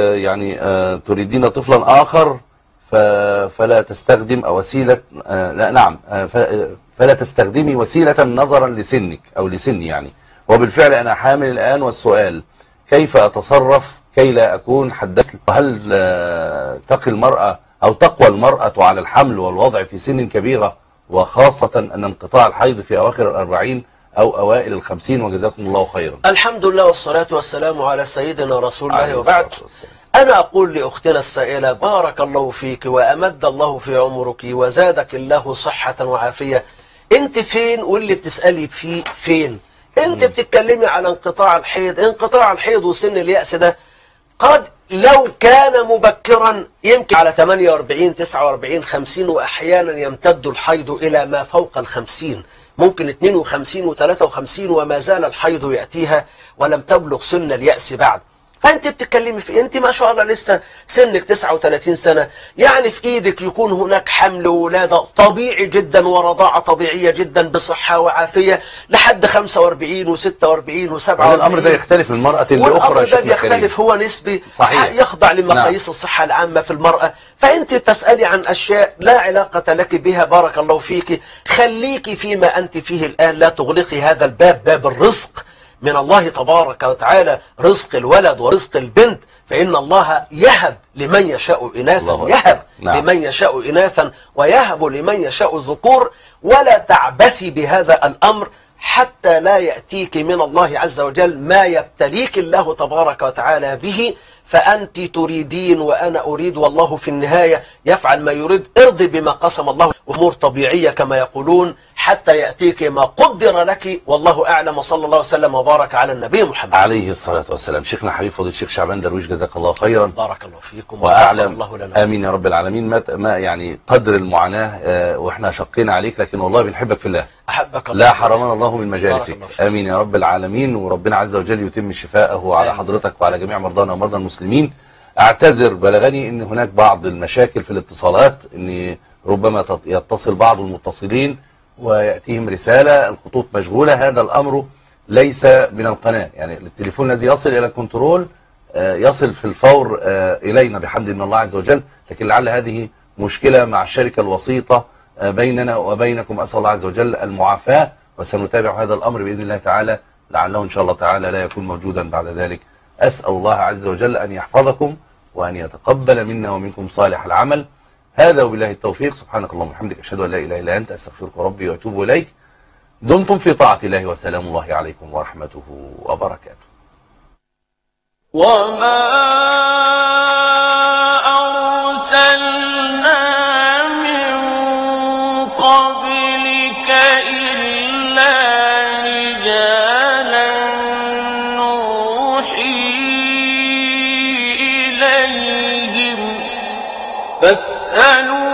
تريدين طفلا آخر فلا تستخدم وسيلة فلا تستخدمي وسيلة نظرا لسنك أو لسني يعني، وبالفعل أنا حامل الآن، والسؤال كيف أتصرف كي لا أكون حدثت؟ وهل تقي المرأة أو تقوى المرأة على الحمل والوضع في سن كبيرة، وخاصة أن انقطاع الحيض في أواخر 40 أو أوائل 50؟ وجزاكم الله خيرا. الحمد لله والصلاة والسلام على سيدنا رسول الله، عليه وبعد. الصلاة والسلام. أنا أقول لأختنا السائلة بارك الله فيك وأمد الله في عمرك وزادك الله صحة وعافية. أنت فين واللي بتسألي فيه فين؟ أنت بتتكلمي على انقطاع الحيض. انقطاع الحيض وسن اليأس ده قد لو كان مبكرا يمكن على 48 49 50، وأحيانا يمتد الحيض إلى ما فوق 50، ممكن 52 و53 وما زال الحيض يأتيها ولم تبلغ سن اليأس بعد. فأنت بتتكلمي في أنت ما شاء الله لسه سنك 39 سنة، يعني في إيدك يكون هناك حمل وولادة طبيعي جدا ورضاعة طبيعية جدا بصحة وعافية لحد 45 و46 و47. الأمر ده يختلف من مرأة لأخرى. والأمر ده بيختلف، هو نسبي، صحيح. يخضع لمقاييس الصحة العامة في المرأة. فأنت تسألي عن أشياء لا علاقة لك بها. بارك الله فيك، خليكي فيما أنت فيه الآن، لا تغلقي هذا الباب، باب الرزق من الله تبارك وتعالى، رزق الولد ورزق البنت، فإن الله يهب لمن يشاء إناثا، يهب لمن يشاء إناثا ويهب لمن يشاء الذكور. ولا تعبثي بهذا الأمر حتى لا يأتيك من الله عز وجل ما يبتليك الله تبارك وتعالى به، فأنت تريدين وأنا أريد، والله في النهاية يفعل ما يريد. ارضي بما قسم الله، أمور طبيعية كما يقولون، حتى يأتيك ما قدر لك، والله أعلم. وصلى الله وسلم وبارك على النبي محمد عليه الصلاة والسلام. شيخنا حبيب فضيلة الشيخ شعبان درويش، جزاك الله خيرا. بارك الله فيكم وأعلم. الله لنا. آمين يا رب العالمين. ما يعني قدر المعاناة وإحنا شقينا عليك، لكن والله بنحبك في الله. أحبك الله. لا حرمنا الله من مجالسك. آمين يا رب العالمين. وربنا عز وجل يتم شفاءه على حضرتك وعلى جميع مرضانا ومرضى المسلمين. أعتذر، بلغني أن هناك بعض المشاكل في الاتصالات، أن ربما يتصل بعض المتصلين ويأتيهم رسالة الخطوط مشغولة. هذا الأمر ليس من القناة، يعني التليفون الذي يصل إلى الكنترول يصل في الفور إلينا بحمد من الله عز وجل، لكن لعل هذه مشكلة مع الشركة الوسيطة بيننا وبينكم. أسأل الله عز وجل المعافاة، وسنتابع هذا الأمر بإذن الله تعالى، لعله إن شاء الله تعالى لا يكون موجودا بعد ذلك. أسأل الله عز وجل أن يحفظكم وأن يتقبل منا ومنكم صالح العمل. هذا وبالله التوفيق. سبحانك اللهم وبحمدك، أشهد أن لا إله إلا أنت، أستغفرك ربي وأتوب إليك. دمتم في طاعة الله، وسلام الله عليكم ورحمته وبركاته. وما أرسلنا من قبلك إلا رجالا نوحي إليهم فاسألوا